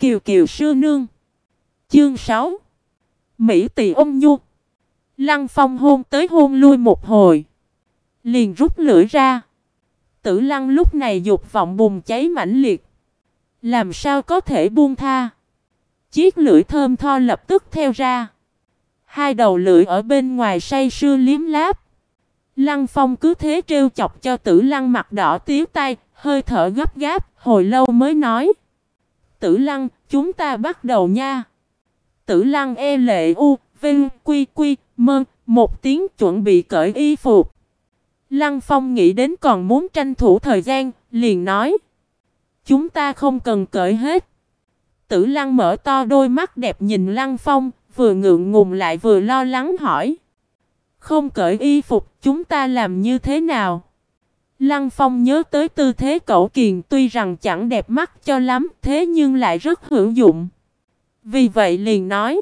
Kiều Kiều sư nương. Chương 6. Mỹ tỳ ôm nhu. Lăng Phong hôn tới hôn lui một hồi, liền rút lưỡi ra. Tử Lăng lúc này dục vọng bùng cháy mãnh liệt, làm sao có thể buông tha. Chiếc lưỡi thơm tho lập tức theo ra. Hai đầu lưỡi ở bên ngoài say sưa liếm láp. Lăng Phong cứ thế trêu chọc cho Tử Lăng mặt đỏ tía tai, hơi thở gấp gáp, hồi lâu mới nói: Tử Lăng, chúng ta bắt đầu nha. Tử Lăng e lệ u, vinh, quy quy, mơ, một tiếng chuẩn bị cởi y phục. Lăng Phong nghĩ đến còn muốn tranh thủ thời gian, liền nói: Chúng ta không cần cởi hết. Tử Lăng mở to đôi mắt đẹp nhìn Lăng Phong, vừa ngượng ngùng lại vừa lo lắng hỏi: Không cởi y phục, chúng ta làm như thế nào? Lăng Phong nhớ tới tư thế cẩu kiền tuy rằng chẳng đẹp mắt cho lắm, thế nhưng lại rất hữu dụng. Vì vậy liền nói: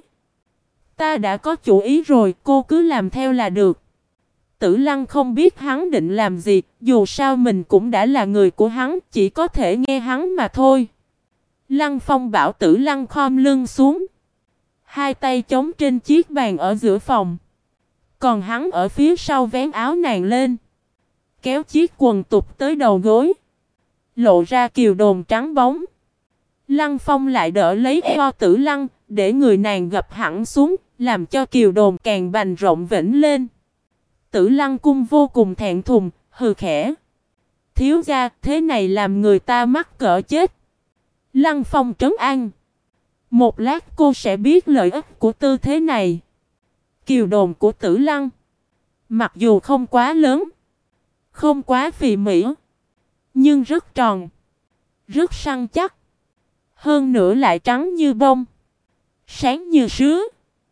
Ta đã có chủ ý rồi, cô cứ làm theo là được. Tử Lăng không biết hắn định làm gì, dù sao mình cũng đã là người của hắn, chỉ có thể nghe hắn mà thôi. Lăng Phong bảo Tử Lăng khom lưng xuống, hai tay chống trên chiếc bàn ở giữa phòng, còn hắn ở phía sau vén áo nàng lên, kéo chiếc quần tụt tới đầu gối, lộ ra kiều đồn trắng bóng. Lăng Phong lại đỡ lấy eo Tử Lăng, để người nàng gập hẳn xuống, làm cho kiều đồn càng bành rộng vĩnh lên. Tử Lăng cung vô cùng thẹn thùng, hừ khẽ: Thiếu gia, thế này làm người ta mắc cỡ chết. Lăng Phong trấn an: Một lát cô sẽ biết lợi ích của tư thế này. Kiều đồn của Tử Lăng, mặc dù không quá lớn, không quá phì mỉ, nhưng rất tròn, rất săn chắc. Hơn nữa lại trắng như bông, sáng như sứ,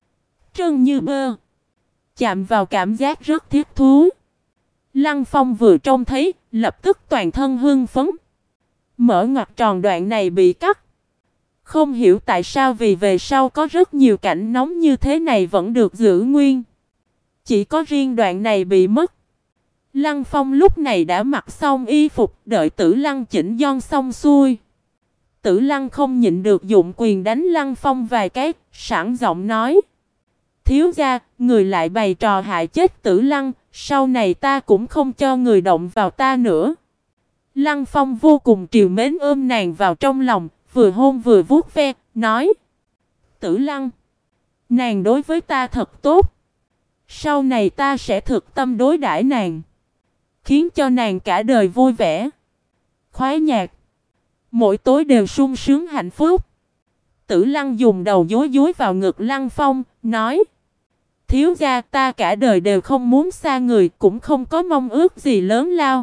trơn như bơ, chạm vào cảm giác rất thiết thú. Lăng Phong vừa trông thấy, lập tức toàn thân hưng phấn. Mở ngoặt tròn đoạn này bị cắt. Không hiểu tại sao vì về sau có rất nhiều cảnh nóng như thế này vẫn được giữ nguyên. Chỉ có riêng đoạn này bị mất. Lăng Phong lúc này đã mặc xong y phục, đợi Tử Lăng chỉnh don xong xuôi. Tử Lăng không nhịn được dụng quyền đánh Lăng Phong vài cái, sẵn giọng nói: Thiếu gia, người lại bày trò hại chết Tử Lăng, sau này ta cũng không cho người động vào ta nữa. Lăng Phong vô cùng trìu mến ôm nàng vào trong lòng, vừa hôn vừa vuốt ve, nói: Tử Lăng, nàng đối với ta thật tốt. Sau này ta sẽ thực tâm đối đãi nàng, khiến cho nàng cả đời vui vẻ, khoái nhạc, mỗi tối đều sung sướng hạnh phúc. Tử Lăng dùng đầu dúi dúi vào ngực Lăng Phong, nói: Thiếu gia, ta cả đời đều không muốn xa người, cũng không có mong ước gì lớn lao.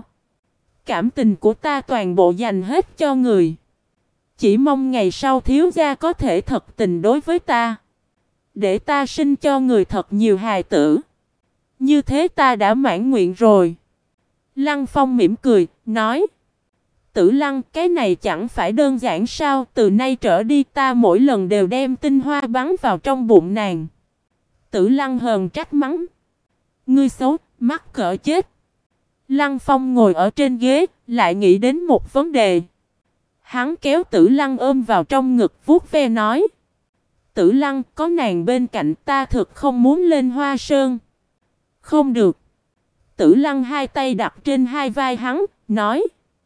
Cảm tình của ta toàn bộ dành hết cho người. Chỉ mong ngày sau thiếu gia có thể thật tình đối với ta, để ta sinh cho người thật nhiều hài tử. Như thế ta đã mãn nguyện rồi. Lăng Phong mỉm cười, nói: Tử Lăng, cái này chẳng phải đơn giản sao? Từ nay trở đi ta mỗi lần đều đem tinh hoa bắn vào trong bụng nàng. Tử Lăng hờn trách mắng: Ngươi xấu, mắc cỡ chết. Lăng Phong ngồi ở trên ghế, lại nghĩ đến một vấn đề. Hắn kéo Tử Lăng ôm vào trong ngực vuốt ve nói: Tử Lăng, có nàng bên cạnh ta thực không muốn lên Hoa Sơn. Không được. Tử Lăng hai tay đặt trên hai vai hắn, nói: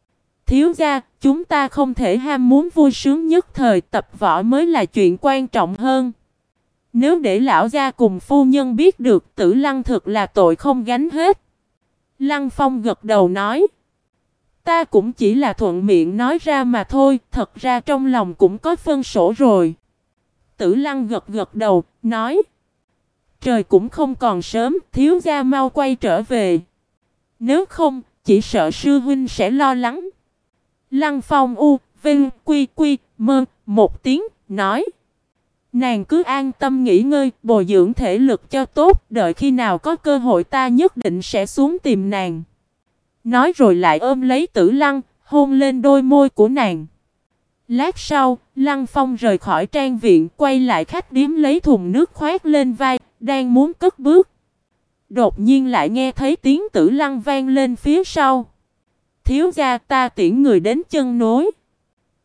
Thiếu gia, chúng ta không thể ham muốn vui sướng nhất thời, tập võ mới là chuyện quan trọng hơn. Nếu để lão gia cùng phu nhân biết được, Tử Lăng thực là tội không gánh hết. Lăng Phong gật đầu nói: Ta cũng chỉ là thuận miệng nói ra mà thôi, thật ra trong lòng cũng có phân sổ rồi. Tử Lăng gật gật đầu, nói: Trời cũng không còn sớm, thiếu gia mau quay trở về. Nếu không, chỉ sợ sư huynh sẽ lo lắng. Lăng Phong u, vinh, quy quy, mơ, một tiếng, nói: Nàng cứ an tâm nghỉ ngơi, bồi dưỡng thể lực cho tốt, đợi khi nào có cơ hội ta nhất định sẽ xuống tìm nàng. Nói rồi lại ôm lấy Tử Lăng, hôn lên đôi môi của nàng. Lát sau, Lăng Phong rời khỏi trang viện, quay lại khách điếm lấy thùng nước khoét lên vai, đang muốn cất bước. Đột nhiên lại nghe thấy tiếng Tử Lăng vang lên phía sau: Thiếu gia, ta tiễn người đến chân núi.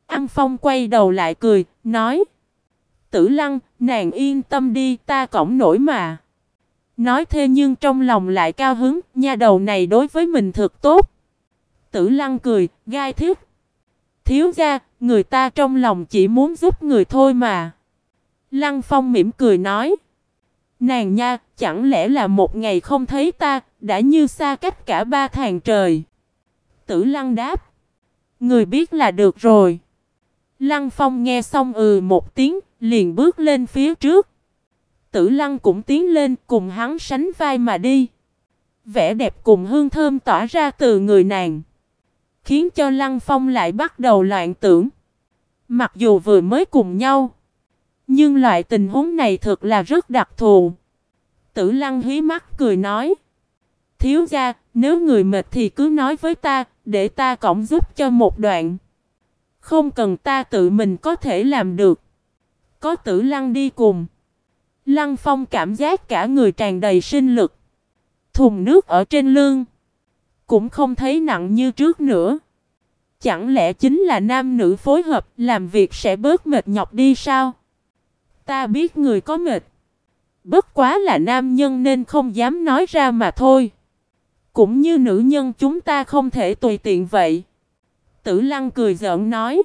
Lăng Phong quay đầu lại cười, nói: Tử Lăng, nàng yên tâm đi, ta cõng nổi mà. Nói thế nhưng trong lòng lại cao hứng, nha đầu này đối với mình thật tốt. Tử Lăng cười, gai thiết. Thiếu gia, người ta trong lòng chỉ muốn giúp người thôi mà. Lăng Phong mỉm cười nói: Nàng nha, chẳng lẽ là một ngày không thấy ta, đã như xa cách cả 3 tháng trời. Tử Lăng đáp: Người biết là được rồi. Lăng Phong nghe xong một tiếng, liền bước lên phía trước. Tử Lăng cũng tiến lên cùng hắn sánh vai mà đi. Vẻ đẹp cùng hương thơm tỏa ra từ người nàng, khiến cho Lăng Phong lại bắt đầu loạn tưởng. Mặc dù vừa mới cùng nhau, nhưng loại tình huống này thật là rất đặc thù. Tử Lăng hí mắt cười nói: Thiếu gia, nếu người mệt thì cứ nói với ta, để ta cõng giúp cho một đoạn. Không cần ta tự mình có thể làm được. Có Tử Lăng đi cùng, Lăng Phong cảm giác cả người tràn đầy sinh lực. Thùng nước ở trên lưng cũng không thấy nặng như trước nữa. Chẳng lẽ chính là nam nữ phối hợp làm việc sẽ bớt mệt nhọc đi sao? Ta biết người có mệt, bất quá là nam nhân nên không dám nói ra mà thôi. Cũng như nữ nhân chúng ta không thể tùy tiện vậy. Tử Lăng cười giỡn nói.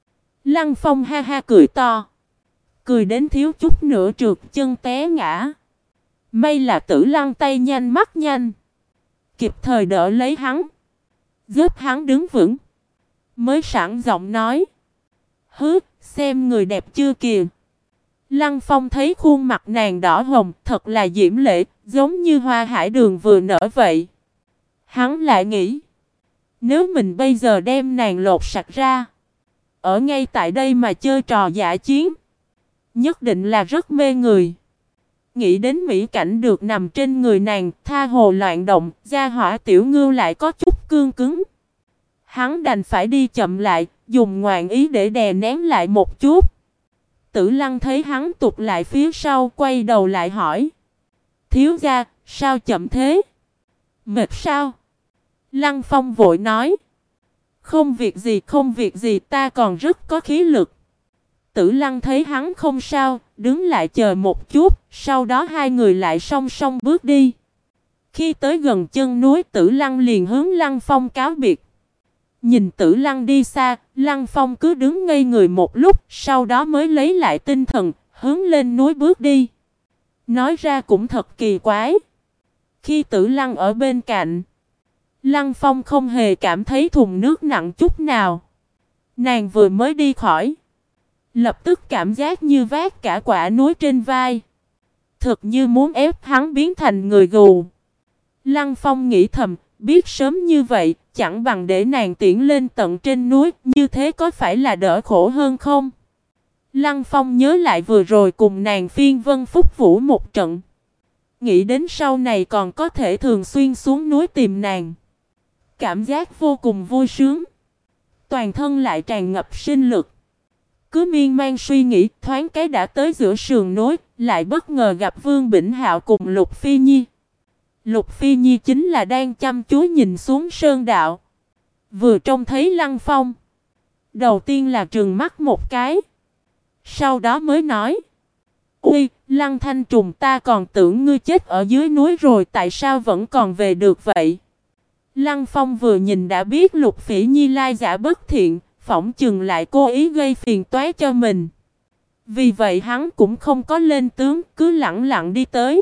Lăng Phong ha ha cười to, cười đến thiếu chút nữa trượt chân té ngã. May là Tử Lăng tay nhanh mắt nhanh, kịp thời đỡ lấy hắn, giúp hắn đứng vững, mới sẵn giọng nói: Hứ, xem người đẹp chưa kìa. Lăng Phong thấy khuôn mặt nàng đỏ hồng, thật là diễm lệ, giống như hoa hải đường vừa nở vậy. Hắn lại nghĩ, nếu mình bây giờ đem nàng lột sạch ra, ở ngay tại đây mà chơi trò dã chiến, nhất định là rất mê người. Nghĩ đến mỹ cảnh được nằm trên người nàng, tha hồ loạn động, da hỏa tiểu ngưu lại có chút cương cứng. Hắn đành phải đi chậm lại, dùng ngoạn ý để đè nén lại một chút. Tử Lăng thấy hắn tụt lại phía sau, quay đầu lại hỏi: Thiếu gia, sao chậm thế? Mệt sao? Lăng Phong vội nói: Không việc gì, ta còn rất có khí lực. Tử Lăng thấy hắn không sao, đứng lại chờ một chút, sau đó hai người lại song song bước đi. Khi tới gần chân núi, Tử Lăng liền hướng Lăng Phong cáo biệt. Nhìn Tử Lăng đi xa, Lăng Phong cứ đứng ngây người một lúc, sau đó mới lấy lại tinh thần, hướng lên núi bước đi. Nói ra cũng thật kỳ quái. Khi Tử Lăng ở bên cạnh, Lăng Phong không hề cảm thấy thùng nước nặng chút nào. Nàng vừa mới đi khỏi, lập tức cảm giác như vác cả quả núi trên vai, thật như muốn ép hắn biến thành người gù. Lăng Phong nghĩ thầm, biết sớm như vậy, chẳng bằng để nàng tiễn lên tận trên núi, như thế có phải là đỡ khổ hơn không? Lăng Phong nhớ lại vừa rồi cùng nàng phiên vân phúc vũ một trận, nghĩ đến sau này còn có thể thường xuyên xuống núi tìm nàng, cảm giác vô cùng vui sướng, toàn thân lại tràn ngập sinh lực. Cứ miên man suy nghĩ, thoáng cái đã tới giữa sườn núi, lại bất ngờ gặp Vương Bỉnh Hạo cùng Lục Phi Nhi. Lục Phi Nhi chính là đang chăm chú nhìn xuống sơn đạo. Vừa trông thấy Lăng Phong, đầu tiên là trừng mắt một cái, sau đó mới nói: Ui, Lăng Thanh Trùng, ta còn tưởng ngươi chết ở dưới núi rồi, tại sao vẫn còn về được vậy? Lăng Phong vừa nhìn đã biết Lục Phỉ Nhi lai giả bất thiện, phỏng chừng lại cố ý gây phiền toái cho mình. Vì vậy hắn cũng không có lên tướng, cứ lặng lặng đi tới.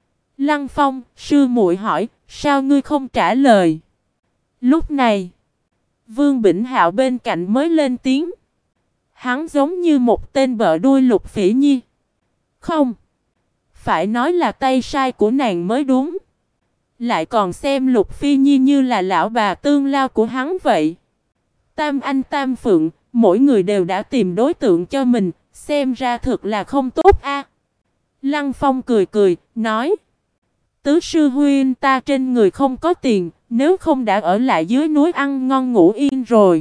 Lăng Phong, sư muội hỏi, sao ngươi không trả lời? Lúc này, Vương Bỉnh Hạo bên cạnh mới lên tiếng. Hắn giống như một tên bợ đuôi Lục Phỉ Nhi. Không, phải nói là tay sai của nàng mới đúng. Lại còn xem Lục Phi Nhi như là lão bà tương lao của hắn vậy. Tam anh tam phượng, mỗi người đều đã tìm đối tượng cho mình, xem ra thật là không tốt a. Lăng Phong cười cười, nói: Tứ sư huynh, ta trên người không có tiền, nếu không đã ở lại dưới núi ăn ngon ngủ yên rồi.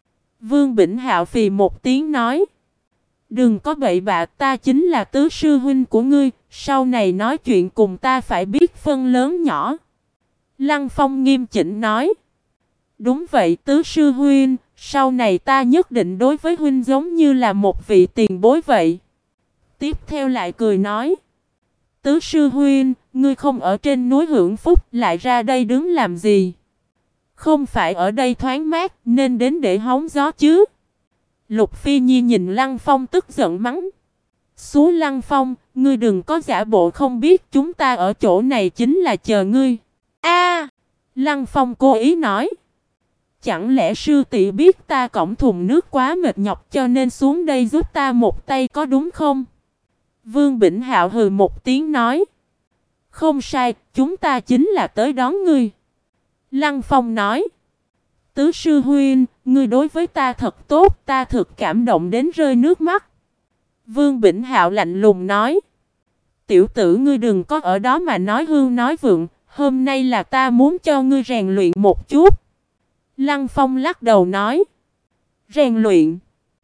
Vương Bỉnh Hạo phì một tiếng nói: Đừng có bậy bạ, ta chính là tứ sư huynh của ngươi, sau này nói chuyện cùng ta phải biết phân lớn nhỏ. Lăng Phong nghiêm chỉnh nói: Đúng vậy tứ sư huynh, Sau này ta nhất định đối với huynh giống như là một vị tiền bối vậy. Tiếp theo lại cười nói. Tứ sư huynh, ngươi không ở trên núi hưởng phúc lại ra đây đứng làm gì? Không phải ở đây thoáng mát nên đến để hóng gió chứ? Lục Phi Nhi nhìn Lăng Phong tức giận mắng. Xú Lăng Phong, ngươi đừng có giả bộ không biết chúng ta ở chỗ này chính là chờ ngươi. A, Lăng Phong cố ý nói. Chẳng lẽ sư tỷ biết ta cõng thùng nước quá mệt nhọc cho nên xuống đây giúp ta một tay có đúng không? Vương Bỉnh Hạo hừ một tiếng nói. Không sai, chúng ta chính là tới đón ngươi. Lăng Phong nói. Tứ sư huynh, ngươi đối với ta thật tốt, ta thực cảm động đến rơi nước mắt. Vương Bỉnh Hạo lạnh lùng nói. Tiểu tử ngươi đừng có ở đó mà nói hưu nói vượng, hôm nay là ta muốn cho ngươi rèn luyện một chút. Lăng Phong lắc đầu nói. Rèn luyện?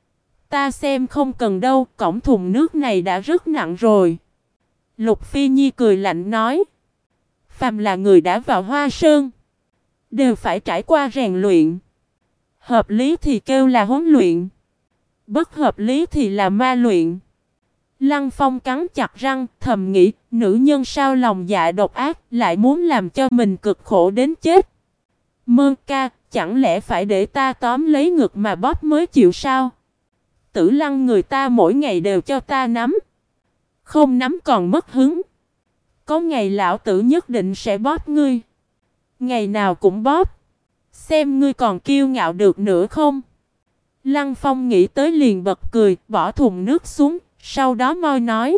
Ta xem không cần đâu, cõng thùng nước này đã rất nặng rồi. Lục Phi Nhi cười lạnh nói. Phàm là người đã vào Hoa Sơn, đều phải trải qua rèn luyện. Hợp lý thì kêu là huấn luyện, bất hợp lý thì là ma luyện. Lăng Phong cắn chặt răng, thầm nghĩ, nữ nhân sao lòng dạ độc ác, lại muốn làm cho mình cực khổ đến chết. Mơ ca, chẳng lẽ phải để ta tóm lấy ngực mà bóp mới chịu sao? Tử Lăng người ta mỗi ngày đều cho ta nắm, không nắm còn mất hứng. Có ngày lão tử nhất định sẽ bóp ngươi, ngày nào cũng bóp, xem ngươi còn kiêu ngạo được nữa không? Lăng Phong nghĩ tới liền bật cười, bỏ thùng nước xuống, sau đó moi nói.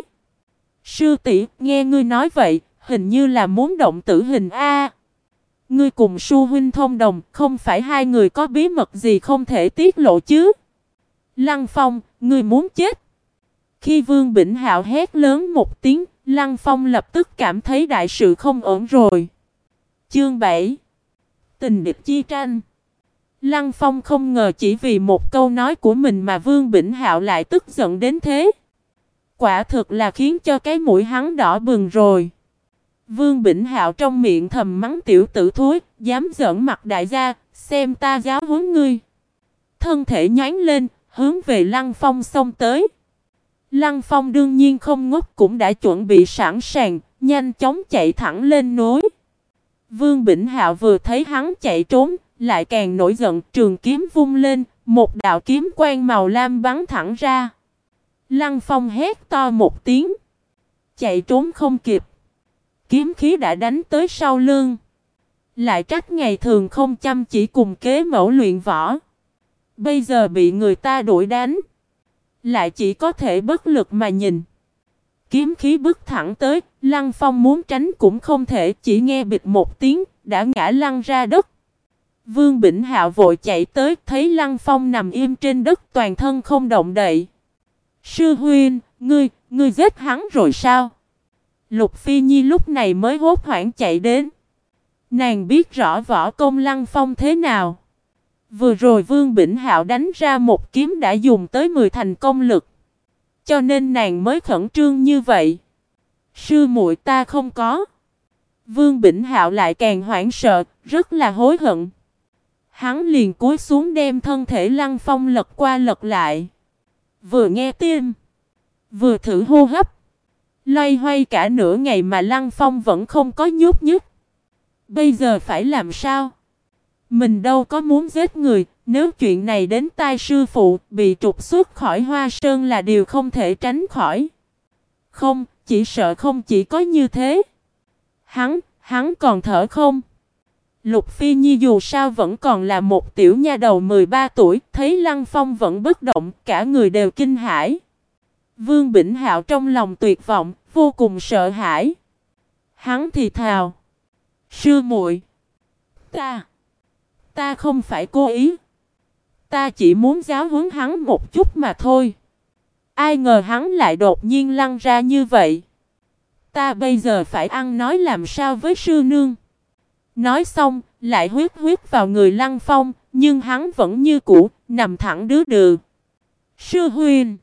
Sư tỷ, nghe ngươi nói vậy, hình như là muốn động tử hình a. Ngươi cùng Su huynh thông đồng, không phải hai người có bí mật gì không thể tiết lộ chứ? Lăng Phong, ngươi muốn chết. Khi Vương Bỉnh Hạo hét lớn một tiếng, Lăng Phong lập tức cảm thấy đại sự không ổn rồi. Chương 7. Tình địch chi tranh. Lăng Phong không ngờ chỉ vì một câu nói của mình mà Vương Bỉnh Hạo lại tức giận đến thế. Quả thực là khiến cho cái mũi hắn đỏ bừng rồi. Vương Bỉnh Hạo trong miệng thầm mắng tiểu tử thối, dám giỡn mặt đại gia, xem ta giáo huấn ngươi. Thân thể nhoáng lên, hướng về Lăng Phong xông tới. Lăng Phong đương nhiên không ngốc cũng đã chuẩn bị sẵn sàng, nhanh chóng chạy thẳng lên núi. Vương Bỉnh Hạo vừa thấy hắn chạy trốn, lại càng nổi giận, trường kiếm vung lên, một đạo kiếm quang màu lam bắn thẳng ra. Lăng Phong hét to một tiếng, chạy trốn không kịp. Kiếm khí đã đánh tới sau lưng. Lại trách ngày thường không chăm chỉ cùng kế mẫu luyện võ, bây giờ bị người ta đuổi đánh, lại chỉ có thể bất lực mà nhìn. Kiếm khí bức thẳng tới, Lăng Phong muốn tránh cũng không thể, chỉ nghe bịch một tiếng, đã ngã lăn ra đất. Vương Bỉnh Hạo vội chạy tới, thấy Lăng Phong nằm im trên đất toàn thân không động đậy. Sư huynh, ngươi giết hắn rồi sao? Lục Phi Nhi lúc này mới hốt hoảng chạy đến. Nàng biết rõ võ công Lăng Phong thế nào. Vừa rồi Vương Bỉnh Hạo đánh ra một kiếm đã dùng tới 10 thành công lực, cho nên nàng mới khẩn trương như vậy. Sư muội ta không có. Vương Bỉnh Hạo lại càng hoảng sợ, rất là hối hận. Hắn liền cúi xuống đem thân thể Lăng Phong lật qua lật lại. Vừa nghe tim, vừa thử hô hấp. Loay hoay cả nửa ngày mà Lăng Phong vẫn không có nhúc nhích. Bây giờ phải làm sao? Mình đâu có muốn giết người, nếu chuyện này đến tai sư phụ, bị trục xuất khỏi Hoa Sơn là điều không thể tránh khỏi. Không, chỉ sợ không chỉ có như thế. Hắn còn thở không? Lục Phi Nhi dù sao vẫn còn là một tiểu nha đầu 13 tuổi, thấy Lăng Phong vẫn bất động, cả người đều kinh hãi. Vương Bỉnh Hạo trong lòng tuyệt vọng, vô cùng sợ hãi. Hắn thì thào. Sư muội, ta không phải cố ý. Ta chỉ muốn giáo huấn hắn một chút mà thôi. Ai ngờ hắn lại đột nhiên lăn ra như vậy. Ta bây giờ phải ăn nói làm sao với sư nương? Nói xong, lại huyết vào người Lăng Phong, nhưng hắn vẫn như cũ, nằm thẳng đứa đừ. Sư huynh,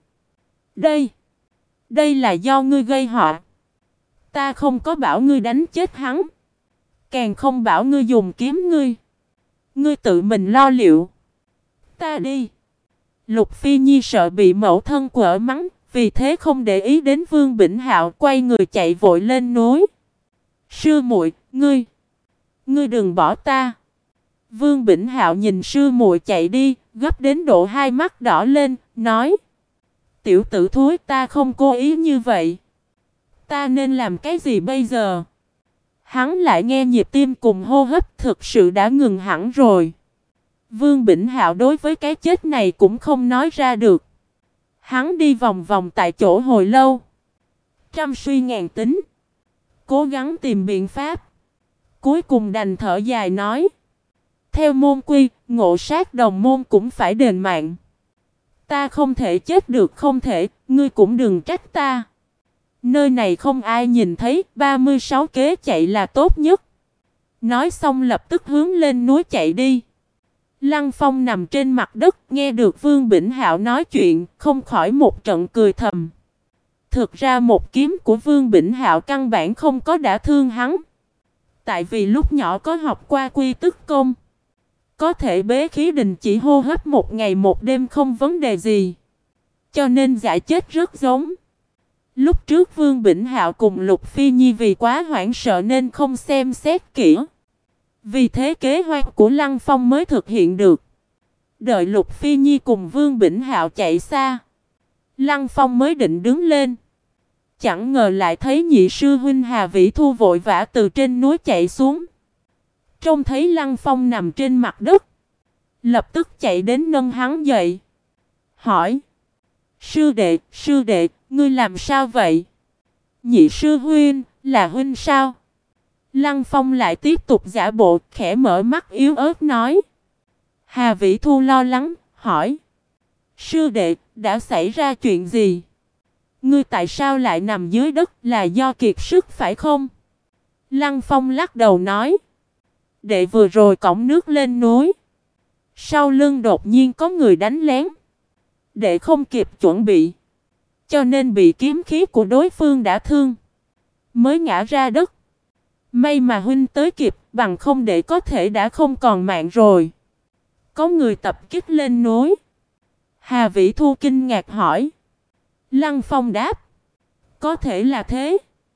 đây là do ngươi gây họa. Ta không có bảo ngươi đánh chết hắn, càng không bảo ngươi dùng kiếm ngươi. Ngươi tự mình lo liệu. ta đi. Lục Phi Nhi sợ bị mẫu thân quở mắng, vì thế không để ý đến Vương Bỉnh Hạo, quay người chạy vội lên núi. Sư muội, ngươi đừng bỏ ta. Vương Bỉnh Hạo nhìn sư muội chạy đi, gấp đến độ hai mắt đỏ lên, nói: Tiểu tử thúi, ta không cố ý như vậy. Ta nên làm cái gì bây giờ? Hắn lại nghe nhịp tim cùng hô hấp thực sự đã ngừng hẳn rồi. Vương Bỉnh Hạo đối với cái chết này cũng không nói ra được. Hắn đi vòng vòng tại chỗ hồi lâu, trăm suy ngàn tính, cố gắng tìm biện pháp. Cuối cùng đành thở dài nói: Theo môn quy, ngộ sát đồng môn cũng phải đền mạng. Ta không thể chết được, không thể, ngươi cũng đừng trách ta. Nơi này không ai nhìn thấy, 36 kế chạy là tốt nhất. Nói xong lập tức hướng lên núi chạy đi. Lăng Phong nằm trên mặt đất, nghe được Vương Bỉnh Hạo nói chuyện, không khỏi một trận cười thầm. Thực ra một kiếm của Vương Bỉnh Hạo căn bản không có đả thương hắn. Tại vì lúc nhỏ có học qua quy tức công, có thể bế khí đình chỉ hô hấp một ngày một đêm không vấn đề gì, cho nên giả chết rất giống. Lúc trước Vương Bỉnh Hạo cùng Lục Phi Nhi vì quá hoảng sợ nên không xem xét kỹ. Vì thế kế hoạch của Lăng Phong mới thực hiện được. Đợi Lục Phi Nhi cùng Vương Bỉnh Hạo chạy xa, Lăng Phong mới định đứng lên. Chẳng ngờ lại thấy nhị sư huynh Hà Vĩ Thu vội vã từ trên núi chạy xuống. Trông thấy Lăng Phong nằm trên mặt đất, lập tức chạy đến nâng hắn dậy. Hỏi: sư đệ, ngươi làm sao vậy? Nhị sư huynh, là huynh sao? Lăng Phong lại tiếp tục giả bộ, khẽ mở mắt yếu ớt nói. Hà Vĩ Thu lo lắng, hỏi: sư đệ, đã xảy ra chuyện gì? Ngươi tại sao lại nằm dưới đất, là do kiệt sức phải không? Lăng Phong lắc đầu nói: đệ vừa rồi cõng nước lên núi, sau lưng đột nhiên có người đánh lén. Đệ không kịp chuẩn bị, cho nên bị kiếm khí của đối phương đả thương, mới ngã ra đất. May mà huynh tới kịp, bằng không đệ có thể đã không còn mạng rồi. Có người tập kích lên núi. Hà Vĩ Thu kinh ngạc hỏi. Lăng Phong đáp: có thể là thế.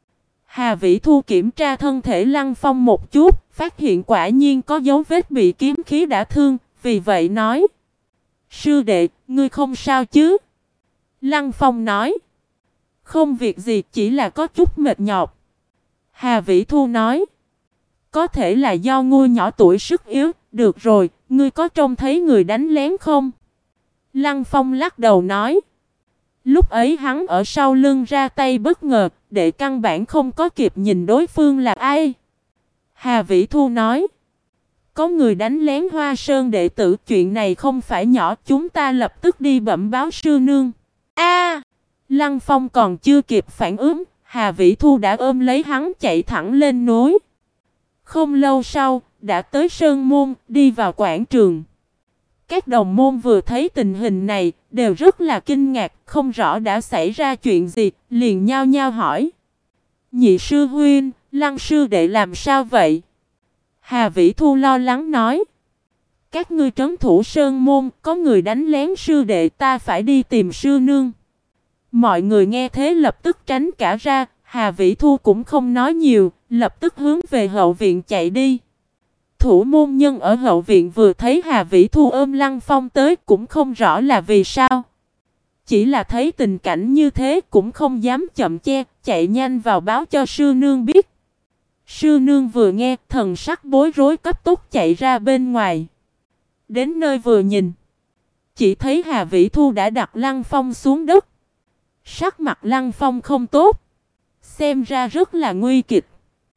Hà Vĩ Thu kiểm tra thân thể Lăng Phong một chút, phát hiện quả nhiên có dấu vết bị kiếm khí đả thương, vì vậy nói: sư đệ, ngươi không sao chứ? Lăng Phong nói: không việc gì, chỉ là có chút mệt nhọc. Hà Vĩ Thu nói: có thể là do ngươi nhỏ tuổi sức yếu. Được rồi, ngươi có trông thấy người đánh lén không? Lăng Phong lắc đầu nói: lúc ấy hắn ở sau lưng ra tay bất ngờ, đệ căn bản không có kịp nhìn đối phương là ai. Hà Vĩ Thu nói: có người đánh lén Hoa Sơn đệ tử, chuyện này không phải nhỏ, chúng ta lập tức đi bẩm báo sư nương. A! Lăng Phong còn chưa kịp phản ứng, Hà Vĩ Thu đã ôm lấy hắn chạy thẳng lên núi. Không lâu sau, đã tới Sơn Môn, đi vào quảng trường. Các đồng môn vừa thấy tình hình này, đều rất là kinh ngạc, không rõ đã xảy ra chuyện gì, liền nhao nhao hỏi. Nhị sư huynh, Lăng sư đệ làm sao vậy? Hà Vĩ Thu lo lắng nói. Các ngươi trấn thủ Sơn Môn, có người đánh lén sư đệ, ta phải đi tìm sư nương. Mọi người nghe thế lập tức tránh cả ra, Hà Vĩ Thu cũng không nói nhiều, lập tức hướng về hậu viện chạy đi. Thủ môn nhân ở hậu viện vừa thấy Hà Vĩ Thu ôm Lăng Phong tới cũng không rõ là vì sao. Chỉ là thấy tình cảnh như thế cũng không dám chậm che, chạy nhanh vào báo cho sư nương biết. Sư nương vừa nghe, thần sắc bối rối cấp tốc chạy ra bên ngoài. Đến nơi vừa nhìn, chỉ thấy Hà Vĩ Thu đã đặt Lăng Phong xuống đất. Sắc mặt Lăng Phong không tốt, xem ra rất là nguy kịch.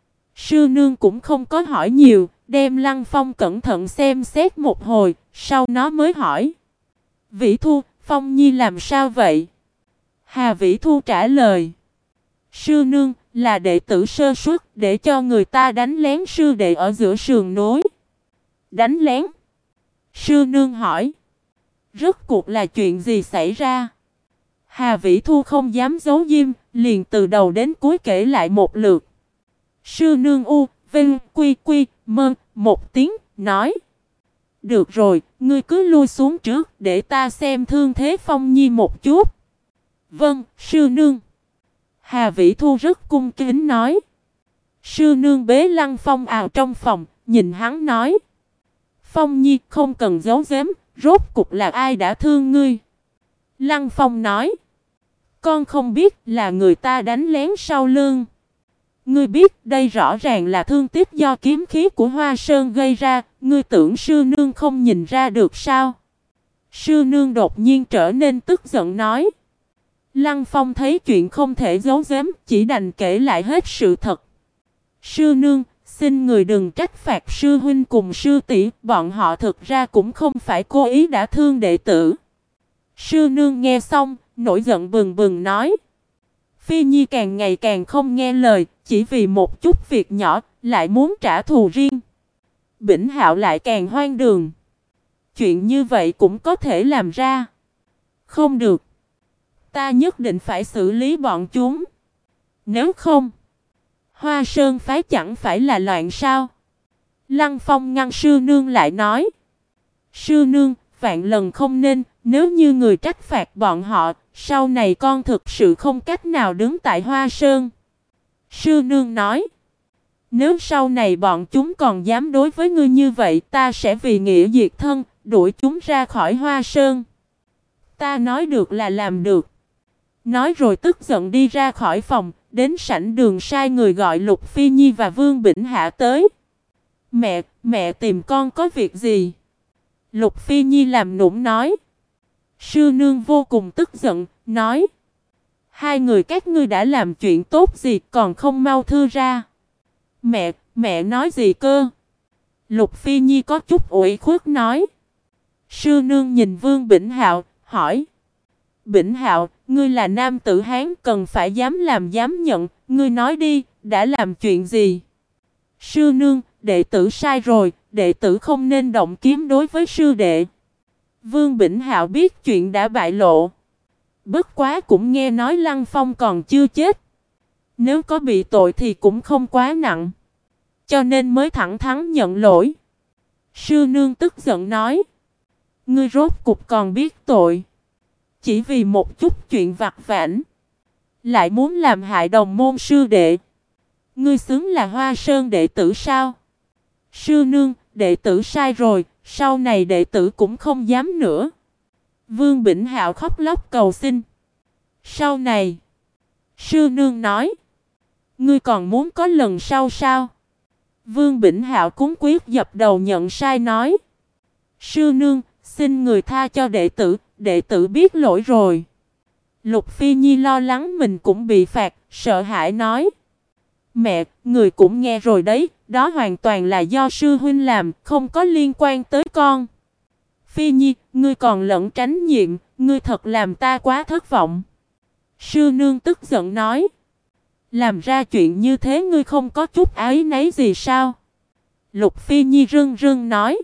Sư nương cũng không có hỏi nhiều, đem Lăng Phong cẩn thận xem xét một hồi, sau nó mới hỏi. Vĩ Thu, Phong Nhi làm sao vậy? Hà Vĩ Thu trả lời. Sư nương, là đệ tử sơ suất, để cho người ta đánh lén sư đệ ở giữa sườn núi. Đánh lén? Sư nương hỏi. Rốt cuộc là chuyện gì xảy ra? Hà Vĩ Thu không dám giấu diêm, liền từ đầu đến cuối kể lại một lượt. Sư nương u, vinh, quy, mơ, một tiếng, nói. Được rồi, ngươi cứ lui xuống trước để ta xem thương thế Phong Nhi một chút. Vâng, sư nương. Hà Vĩ Thu rất cung kính nói. Sư nương bế Lăng Phong vào trong phòng, nhìn hắn nói. Phong Nhi không cần giấu giếm, rốt cục là ai đã thương ngươi? Lăng Phong nói. Con không biết là người ta đánh lén sau lưng. Ngươi biết đây rõ ràng là thương tích do kiếm khí của Hoa Sơn gây ra, ngươi tưởng sư nương không nhìn ra được sao? Sư nương đột nhiên trở nên tức giận nói. Lăng Phong thấy chuyện không thể giấu giếm, chỉ đành kể lại hết sự thật. Sư nương, xin người đừng trách phạt sư huynh cùng sư tỷ, bọn họ thực ra cũng không phải cố ý đã thương đệ tử. Sư nương nghe xong, nổi giận bừng bừng nói. Phi Nhi càng ngày càng không nghe lời, chỉ vì một chút việc nhỏ, lại muốn trả thù riêng. Bỉnh Hạo lại càng hoang đường. Chuyện như vậy cũng có thể làm ra. Không được. Ta nhất định phải xử lý bọn chúng. Nếu không, Hoa Sơn phái chẳng phải là loạn sao? Lăng Phong ngăn sư nương lại nói. Sư nương, vạn lần không nên, nếu như người trách phạt bọn họ, sau này con thực sự không cách nào đứng tại Hoa Sơn. Sư nương nói. Nếu sau này bọn chúng còn dám đối với ngươi như vậy, ta sẽ vì nghĩa diệt thân, đuổi chúng ra khỏi Hoa Sơn. Ta nói được là làm được. Nói rồi tức giận đi ra khỏi phòng, đến sảnh đường sai người gọi Lục Phi Nhi và Vương Bỉnh Hạ tới. Mẹ tìm con có việc gì? Lục Phi Nhi làm nũng nói. Sư nương vô cùng tức giận, nói. Hai người các ngươi đã làm chuyện tốt gì còn không mau thưa ra? Mẹ nói gì cơ? Lục Phi Nhi có chút ủy khuất nói. Sư nương nhìn Vương Bỉnh Hạo, hỏi. Bỉnh Hạo, ngươi là nam tử Hán cần phải dám làm dám nhận, ngươi nói đi, đã làm chuyện gì? Sư nương, đệ tử sai rồi, đệ tử không nên động kiếm đối với sư đệ. Vương Bỉnh Hạo biết chuyện đã bại lộ. Bất quá cũng nghe nói Lăng Phong còn chưa chết. Nếu có bị tội thì cũng không quá nặng. Cho nên mới thẳng thắn nhận lỗi. Sư nương tức giận nói. Ngươi rốt cục còn biết tội. Chỉ vì một chút chuyện vặt vãnh. Lại muốn làm hại đồng môn sư đệ. Ngươi xứng là Hoa Sơn đệ tử sao? Sư nương, đệ tử sai rồi. Sau này đệ tử cũng không dám nữa. Vương Bỉnh Hạo khóc lóc cầu xin. Sau này. Sư nương nói. Ngươi còn muốn có lần sau sao? Vương Bỉnh Hạo cúng quyết dập đầu nhận sai nói. Sư nương, xin người tha cho đệ tử biết lỗi rồi. Lục Phi Nhi lo lắng mình cũng bị phạt, sợ hãi nói. Mẹ, người cũng nghe rồi đấy, đó hoàn toàn là do sư huynh làm, không có liên quan tới con. Phi Nhi, ngươi còn lẫn tránh nhiệm, ngươi thật làm ta quá thất vọng. Sư nương tức giận nói. Làm ra chuyện như thế ngươi không có chút áy náy gì sao? Lục Phi Nhi rưng rưng nói.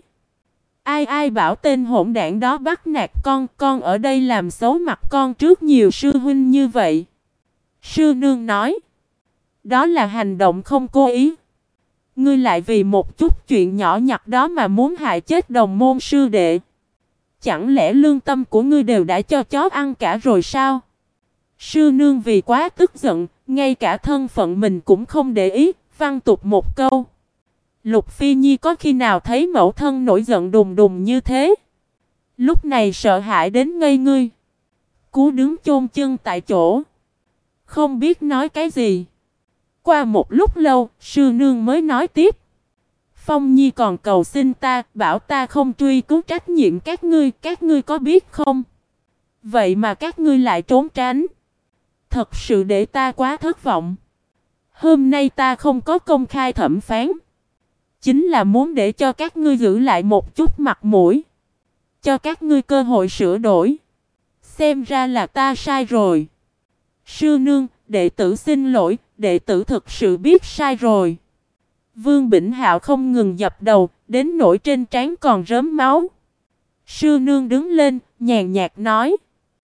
Ai bảo tên hỗn đảng đó bắt nạt con ở đây làm xấu mặt con trước nhiều sư huynh như vậy. Sư nương nói. Đó là hành động không cố ý. Ngươi lại vì một chút chuyện nhỏ nhặt đó mà muốn hại chết đồng môn sư đệ. Chẳng lẽ lương tâm của ngươi đều đã cho chó ăn cả rồi sao? Sư nương vì quá tức giận, ngay cả thân phận mình cũng không để ý, văn tục một câu. Lục Phi Nhi có khi nào thấy mẫu thân nổi giận đùng đùng như thế? Lúc này sợ hãi đến ngây ngươi. Cú đứng chôn chân tại chỗ. Không biết nói cái gì. Qua một lúc lâu, sư nương mới nói tiếp. Phong Nhi còn cầu xin ta, bảo ta không truy cứu trách nhiệm các ngươi có biết không? Vậy mà các ngươi lại trốn tránh. Thật sự để ta quá thất vọng. Hôm nay ta không có công khai thẩm phán. Chính là muốn để cho các ngươi giữ lại một chút mặt mũi. Cho các ngươi cơ hội sửa đổi. Xem ra là ta sai rồi. Sư nương, đệ tử xin lỗi, đệ tử thực sự biết sai rồi. Vương Bỉnh Hạo không ngừng dập đầu, đến nỗi trên trán còn rớm máu. Sư nương đứng lên, nhàn nhạt nói.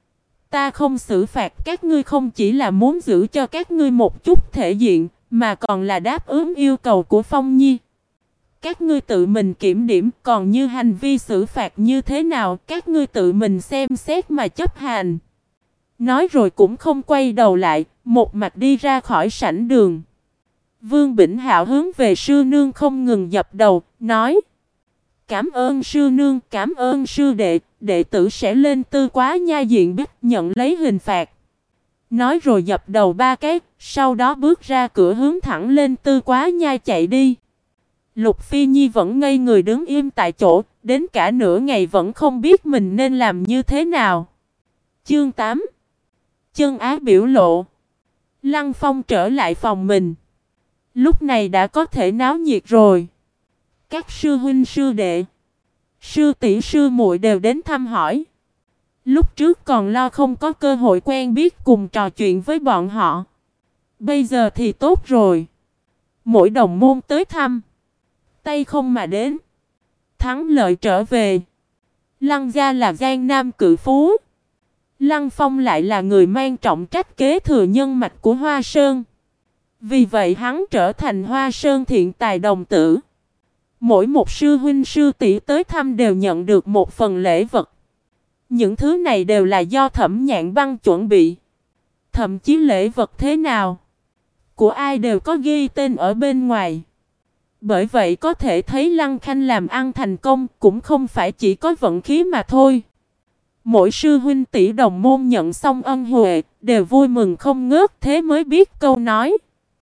Ta không xử phạt các ngươi không chỉ là muốn giữ cho các ngươi một chút thể diện, mà còn là đáp ứng yêu cầu của Phong Nhi. các ngươi tự mình kiểm điểm, còn như hành vi xử phạt như thế nào, các ngươi tự mình xem xét mà chấp hành. Nói rồi cũng không quay đầu lại, một mạch đi ra khỏi sảnh đường. Vương Bỉnh Hạo hướng về sư nương không ngừng dập đầu, nói: cảm ơn sư nương, cảm ơn sư đệ, đệ tử sẽ lên Tư Quá Nha diện bích nhận lấy hình phạt. Nói rồi dập đầu 3 cái, sau đó bước ra cửa hướng thẳng lên Tư Quá Nha chạy đi. Lục Phi Nhi vẫn ngây người đứng im tại chỗ, đến cả nửa ngày vẫn không biết mình nên làm như thế nào. Chương 8. Chân ái biểu lộ. Lăng Phong trở lại phòng mình. Lúc này đã có thể náo nhiệt rồi. Các sư huynh sư đệ, sư tỷ sư muội đều đến thăm hỏi. Lúc trước còn lo không có cơ hội quen biết cùng trò chuyện với bọn họ. Bây giờ thì tốt rồi. Mỗi đồng môn tới thăm, tay không mà đến. Thắng lợi trở về. Lăng gia là Giang Nam cự phú. Lăng Phong lại là người mang trọng trách kế thừa nhân mạch của Hoa Sơn. Vì vậy hắn trở thành Hoa Sơn thiện tài đồng tử. Mỗi một sư huynh sư tỷ tới thăm đều nhận được một phần lễ vật. Những thứ này đều là do Thẩm Nhạn Băng chuẩn bị. Thậm chí lễ vật thế nào, của ai đều có ghi tên ở bên ngoài. Bởi vậy có thể thấy Lăng Khanh làm ăn thành công cũng không phải chỉ có vận khí mà thôi. Mỗi sư huynh tỷ đồng môn nhận xong ân huệ đều vui mừng không ngớt, thế mới biết câu nói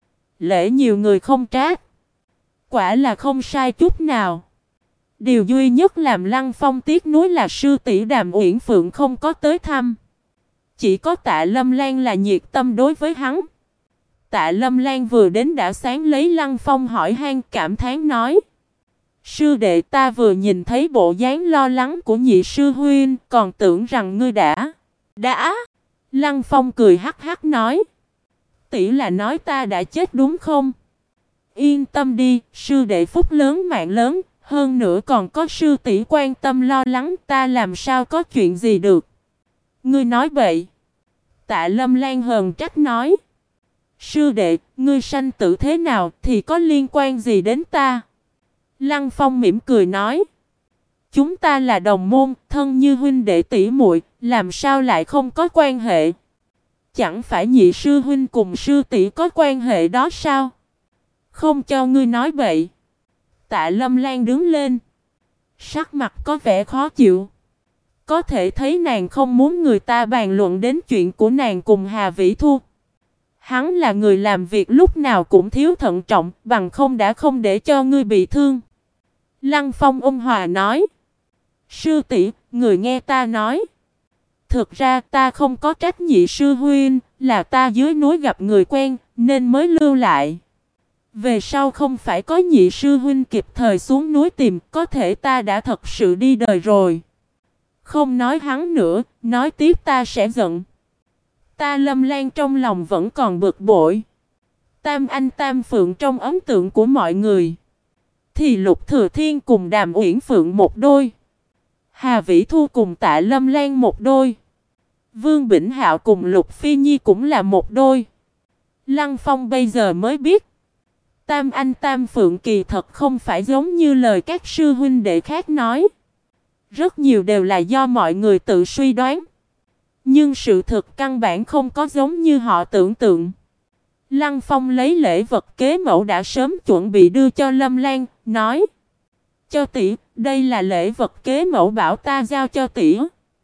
lễ nhiều người không trách. Quả là không sai chút nào. Điều duy nhất làm Lăng Phong tiếc nuối là sư tỷ Đàm Uyển Phượng không có tới thăm. Chỉ có Tạ Lâm Lan là nhiệt tâm đối với hắn. Tạ Lâm Lan vừa đến đã sáng lấy Lăng Phong hỏi han, cảm thán nói: sư đệ, ta vừa nhìn thấy bộ dáng lo lắng của nhị sư huynh, còn tưởng rằng ngươi đã. Lăng Phong cười hắc hắc nói: tỷ là nói ta đã chết đúng không? Yên tâm đi, sư đệ phúc lớn mạng lớn, hơn nữa còn có sư tỷ quan tâm lo lắng, ta làm sao có chuyện gì được. Ngươi nói bậy. Tạ Lâm Lan hờn trách nói: sư đệ, ngươi sanh tử thế nào thì có liên quan gì đến ta? Lăng Phong mỉm cười nói: chúng ta là đồng môn, thân như huynh đệ tỷ muội, làm sao lại không có quan hệ? Chẳng phải nhị sư huynh cùng sư tỷ có quan hệ đó sao? Không cho ngươi nói bậy. Tạ Lâm Lan đứng lên, sắc mặt có vẻ khó chịu. Có thể thấy nàng không muốn người ta bàn luận đến chuyện của nàng cùng Hà Vĩ Thu. Hắn là người làm việc lúc nào cũng thiếu thận trọng, bằng không đã không để cho ngươi bị thương. Lăng Phong ôn hòa nói: sư tỷ, người nghe ta nói. Thực ra ta không có trách nhị sư huynh, là ta dưới núi gặp người quen nên mới lưu lại. Về sau không phải có nhị sư huynh kịp thời xuống núi tìm, có thể ta đã thật sự đi đời rồi. Không nói hắn nữa, nói tiếp ta sẽ giận. Ta Lâm Lan trong lòng vẫn còn bực bội. Tam Anh Tam Phượng trong ấn tượng của mọi người thì Lục Thừa Thiên cùng Đàm Uyển Phượng một đôi, Hà Vĩ Thu cùng Tạ Lâm Lan một đôi, Vương Bỉnh Hạo cùng Lục Phi Nhi cũng là một đôi. Lăng Phong bây giờ mới biết, Tam Anh Tam Phượng kỳ thật không phải giống như lời các sư huynh đệ khác nói. Rất nhiều đều là do mọi người tự suy đoán. Nhưng sự thực căn bản không có giống như họ tưởng tượng. Lăng Phong lấy lễ vật kế mẫu đã sớm chuẩn bị đưa cho Lâm Lan, nói: cho tỷ, đây là lễ vật kế mẫu bảo ta giao cho tỷ.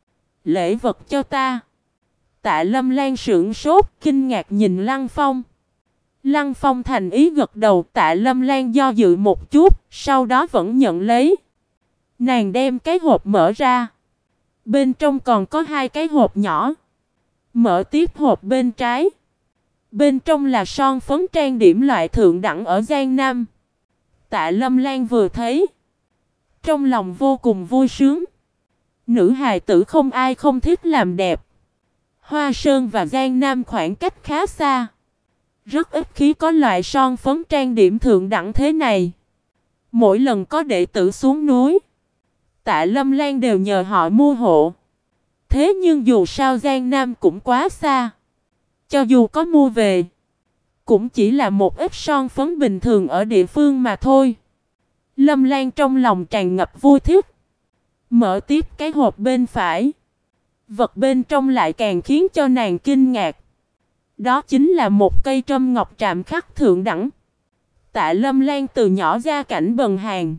Lễ vật cho ta? Tạ Lâm Lan sững sốt, kinh ngạc nhìn Lăng Phong. Lăng Phong thành ý gật đầu. Tạ Lâm Lan do dự một chút, sau đó vẫn nhận lấy. Nàng đem cái hộp mở ra. Bên trong còn có 2 cái hộp nhỏ. Mở tiếp hộp bên trái. Bên trong là son phấn trang điểm loại thượng đẳng ở Giang Nam. Tạ Lâm Lan vừa thấy, trong lòng vô cùng vui sướng. Nữ hài tử không ai không thích làm đẹp. Hoa Sơn và Giang Nam khoảng cách khá xa. Rất ít khi có loại son phấn trang điểm thượng đẳng thế này. Mỗi lần có đệ tử xuống núi, Tạ Lâm Lan đều nhờ họ mua hộ. Thế nhưng dù sao Giang Nam cũng quá xa. Cho dù có mua về, cũng chỉ là một ít son phấn bình thường ở địa phương mà thôi. Lâm Lan trong lòng tràn ngập vui thích. Mở tiếp cái hộp bên phải. Vật bên trong lại càng khiến cho nàng kinh ngạc. Đó chính là một cây trâm ngọc trạm khắc thượng đẳng. Tạ Lâm Lan từ nhỏ gia cảnh bần hàn.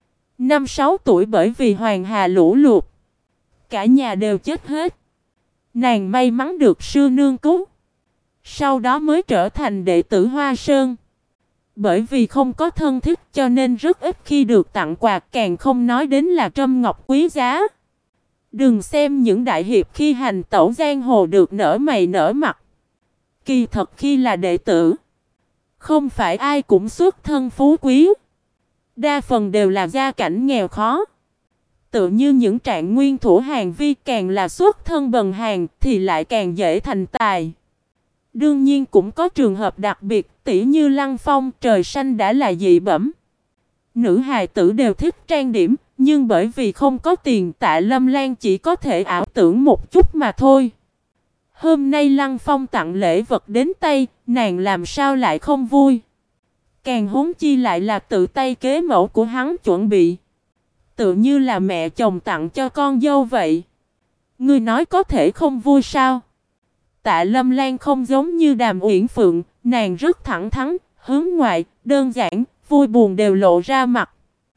5-6 tuổi bởi vì hoàng hà lũ lụt. Cả nhà đều chết hết. Nàng may mắn được sư nương cứu. Sau đó mới trở thành đệ tử Hoa Sơn. Bởi vì không có thân thích cho nên rất ít khi được tặng quà, càng không nói đến là trâm ngọc quý giá. Đừng xem những đại hiệp khi hành tẩu giang hồ được nở mày nở mặt. Kỳ thật khi là đệ tử, không phải ai cũng xuất thân phú quý. Đa phần đều là gia cảnh nghèo khó. Tự như những trạng nguyên thủ Hàn Vi càng là xuất thân bần hàn thì lại càng dễ thành tài. Đương nhiên cũng có trường hợp đặc biệt, tỉ như Lăng Phong trời xanh đã là dị bẩm. Nữ hài tử đều thích trang điểm, nhưng bởi vì không có tiền Tạ Lâm Lan chỉ có thể ảo tưởng một chút mà thôi. Hôm nay Lăng Phong tặng lễ vật đến tay, nàng làm sao lại không vui. Càng huống chi lại là tự tay kế mẫu của hắn chuẩn bị. Tự như là mẹ chồng tặng cho con dâu vậy. Ngươi nói có thể không vui sao? Tạ Lâm Lan không giống như Đàm Uyển Phượng, nàng rất thẳng thắn, hướng ngoại, đơn giản, vui buồn đều lộ ra mặt.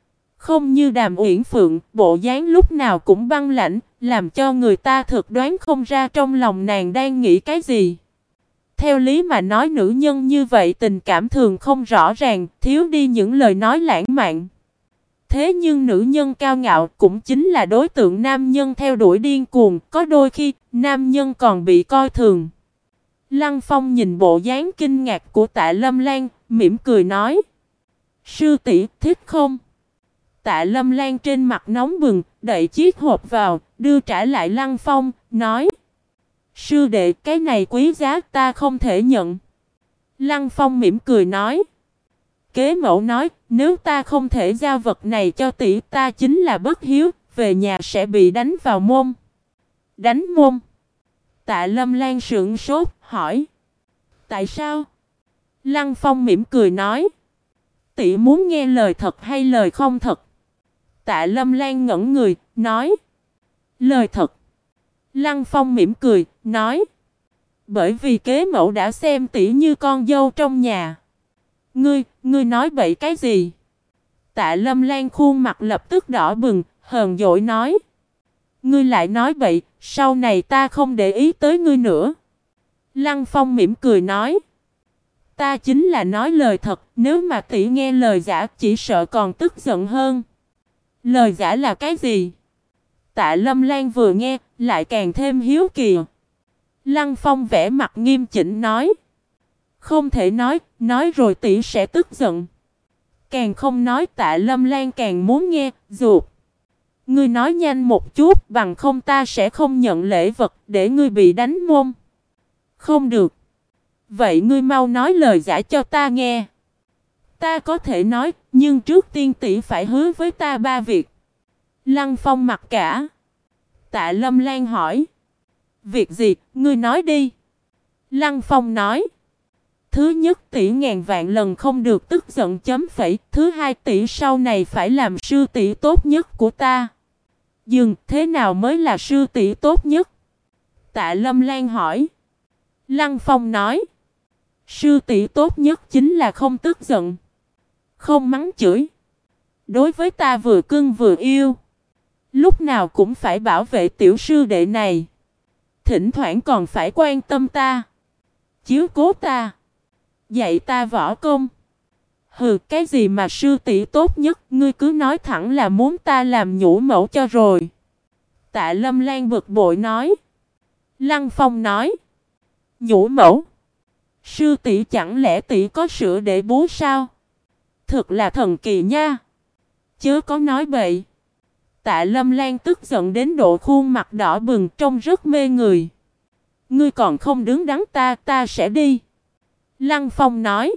Không như Đàm Uyển Phượng, bộ dáng lúc nào cũng băng lãnh, làm cho người ta thực đoán không ra trong lòng nàng đang nghĩ cái gì. Theo lý mà nói nữ nhân như vậy tình cảm thường không rõ ràng, thiếu đi những lời nói lãng mạn. Thế nhưng nữ nhân cao ngạo cũng chính là đối tượng nam nhân theo đuổi điên cuồng, có đôi khi nam nhân còn bị coi thường. Lăng Phong nhìn bộ dáng kinh ngạc của Tạ Lâm Lan, mỉm cười nói: sư tỷ thích không? Tạ Lâm Lan trên mặt nóng bừng, đẩy chiếc hộp vào, đưa trả lại Lăng Phong, nói: sư đệ, cái này quý giá ta không thể nhận. Lăng Phong mỉm cười nói: kế mẫu nói, nếu ta không thể giao vật này cho tỷ, ta chính là bất hiếu, về nhà sẽ bị đánh vào mông. Đánh mông? Tạ Lâm Lan sững sốt, hỏi: tại sao? Lăng Phong mỉm cười nói: tỷ muốn nghe lời thật hay lời không thật? Tạ Lâm Lan ngẩn người, nói: lời thật. Lăng Phong mỉm cười, nói: bởi vì kế mẫu đã xem tỷ như con dâu trong nhà. Ngươi nói bậy cái gì? Tạ Lâm Lan khuôn mặt lập tức đỏ bừng, hờn dỗi nói: ngươi lại nói bậy, sau này ta không để ý tới ngươi nữa. Lăng Phong mỉm cười nói: ta chính là nói lời thật, nếu mà tỷ nghe lời giả chỉ sợ còn tức giận hơn. Lời giả là cái gì? Tạ Lâm Lan vừa nghe, lại càng thêm hiếu kỳ. Lăng Phong vẻ mặt nghiêm chỉnh nói: không thể nói rồi tỷ sẽ tức giận. Càng không nói. Tạ Lâm Lan càng muốn nghe, ruột. Ngươi nói nhanh một chút, bằng không ta sẽ không nhận lễ vật, để ngươi bị đánh mông. Không được. Vậy ngươi mau nói lời giả cho ta nghe. Ta có thể nói, nhưng trước tiên tỷ phải hứa với ta 3 việc. Lăng Phong mặc cả. Tạ Lâm Lan hỏi: việc gì, ngươi nói đi. Lăng Phong nói: thứ nhất, tỷ ngàn vạn lần không được tức giận chấm phẩy. Thứ hai, tỷ sau này phải làm sư tỷ tốt nhất của ta. Dừng, thế nào mới là sư tỷ tốt nhất? Tạ Lâm Lan hỏi. Lăng Phong nói: sư tỷ tốt nhất chính là không tức giận, không mắng chửi. Đối với ta vừa cưng vừa yêu, lúc nào cũng phải bảo vệ tiểu sư đệ này. Thỉnh thoảng còn phải quan tâm ta, chiếu cố ta, dạy ta võ công. Hừ, cái gì mà sư tỷ tốt nhất, ngươi cứ nói thẳng là muốn ta làm nhũ mẫu cho rồi. Tạ Lâm Lan bực bội nói. Lăng Phong nói: nhũ mẫu? Sư tỷ chẳng lẽ tỷ có sữa để bú sao? Thực là thần kỳ nha. Chớ có nói bậy. Tạ Lâm Lan tức giận đến độ khuôn mặt đỏ bừng, trông rất mê người. Ngươi còn không đứng đắn ta sẽ đi. Lăng Phong nói.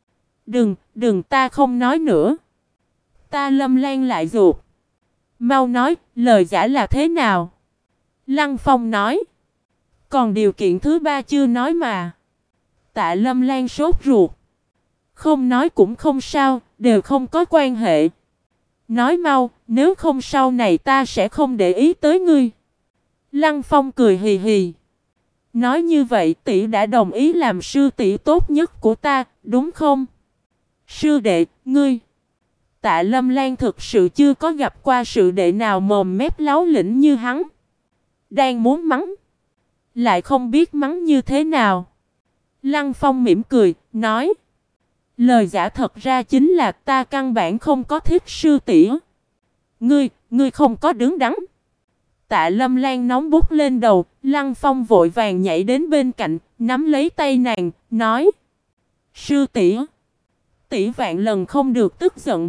Đừng ta không nói nữa. Tạ Lâm Lan lại ruột. Mau nói, lời giả là thế nào? Lăng Phong nói. Còn điều kiện thứ 3 chưa nói mà. Tạ Lâm Lan sốt ruột. Không nói cũng không sao, đều không có quan hệ. Nói mau, nếu không sau này ta sẽ không để ý tới ngươi. Lăng Phong cười hì hì. Nói như vậy tỷ đã đồng ý làm sư tỷ tốt nhất của ta, đúng không? Sư đệ, ngươi. Tạ Lâm Lan thực sự chưa có gặp qua sư đệ nào mồm mép láo lĩnh như hắn. Đang muốn mắng, lại không biết mắng như thế nào. Lăng Phong mỉm cười, nói. Lời giả thật ra chính là ta căn bản không có thích sư tỷ. Ngươi không có đứng đắn. Tạ Lâm Lan nóng bút lên đầu, Lăng Phong vội vàng nhảy đến bên cạnh, nắm lấy tay nàng, nói. Sư tỷ, tỷ vạn lần không được tức giận.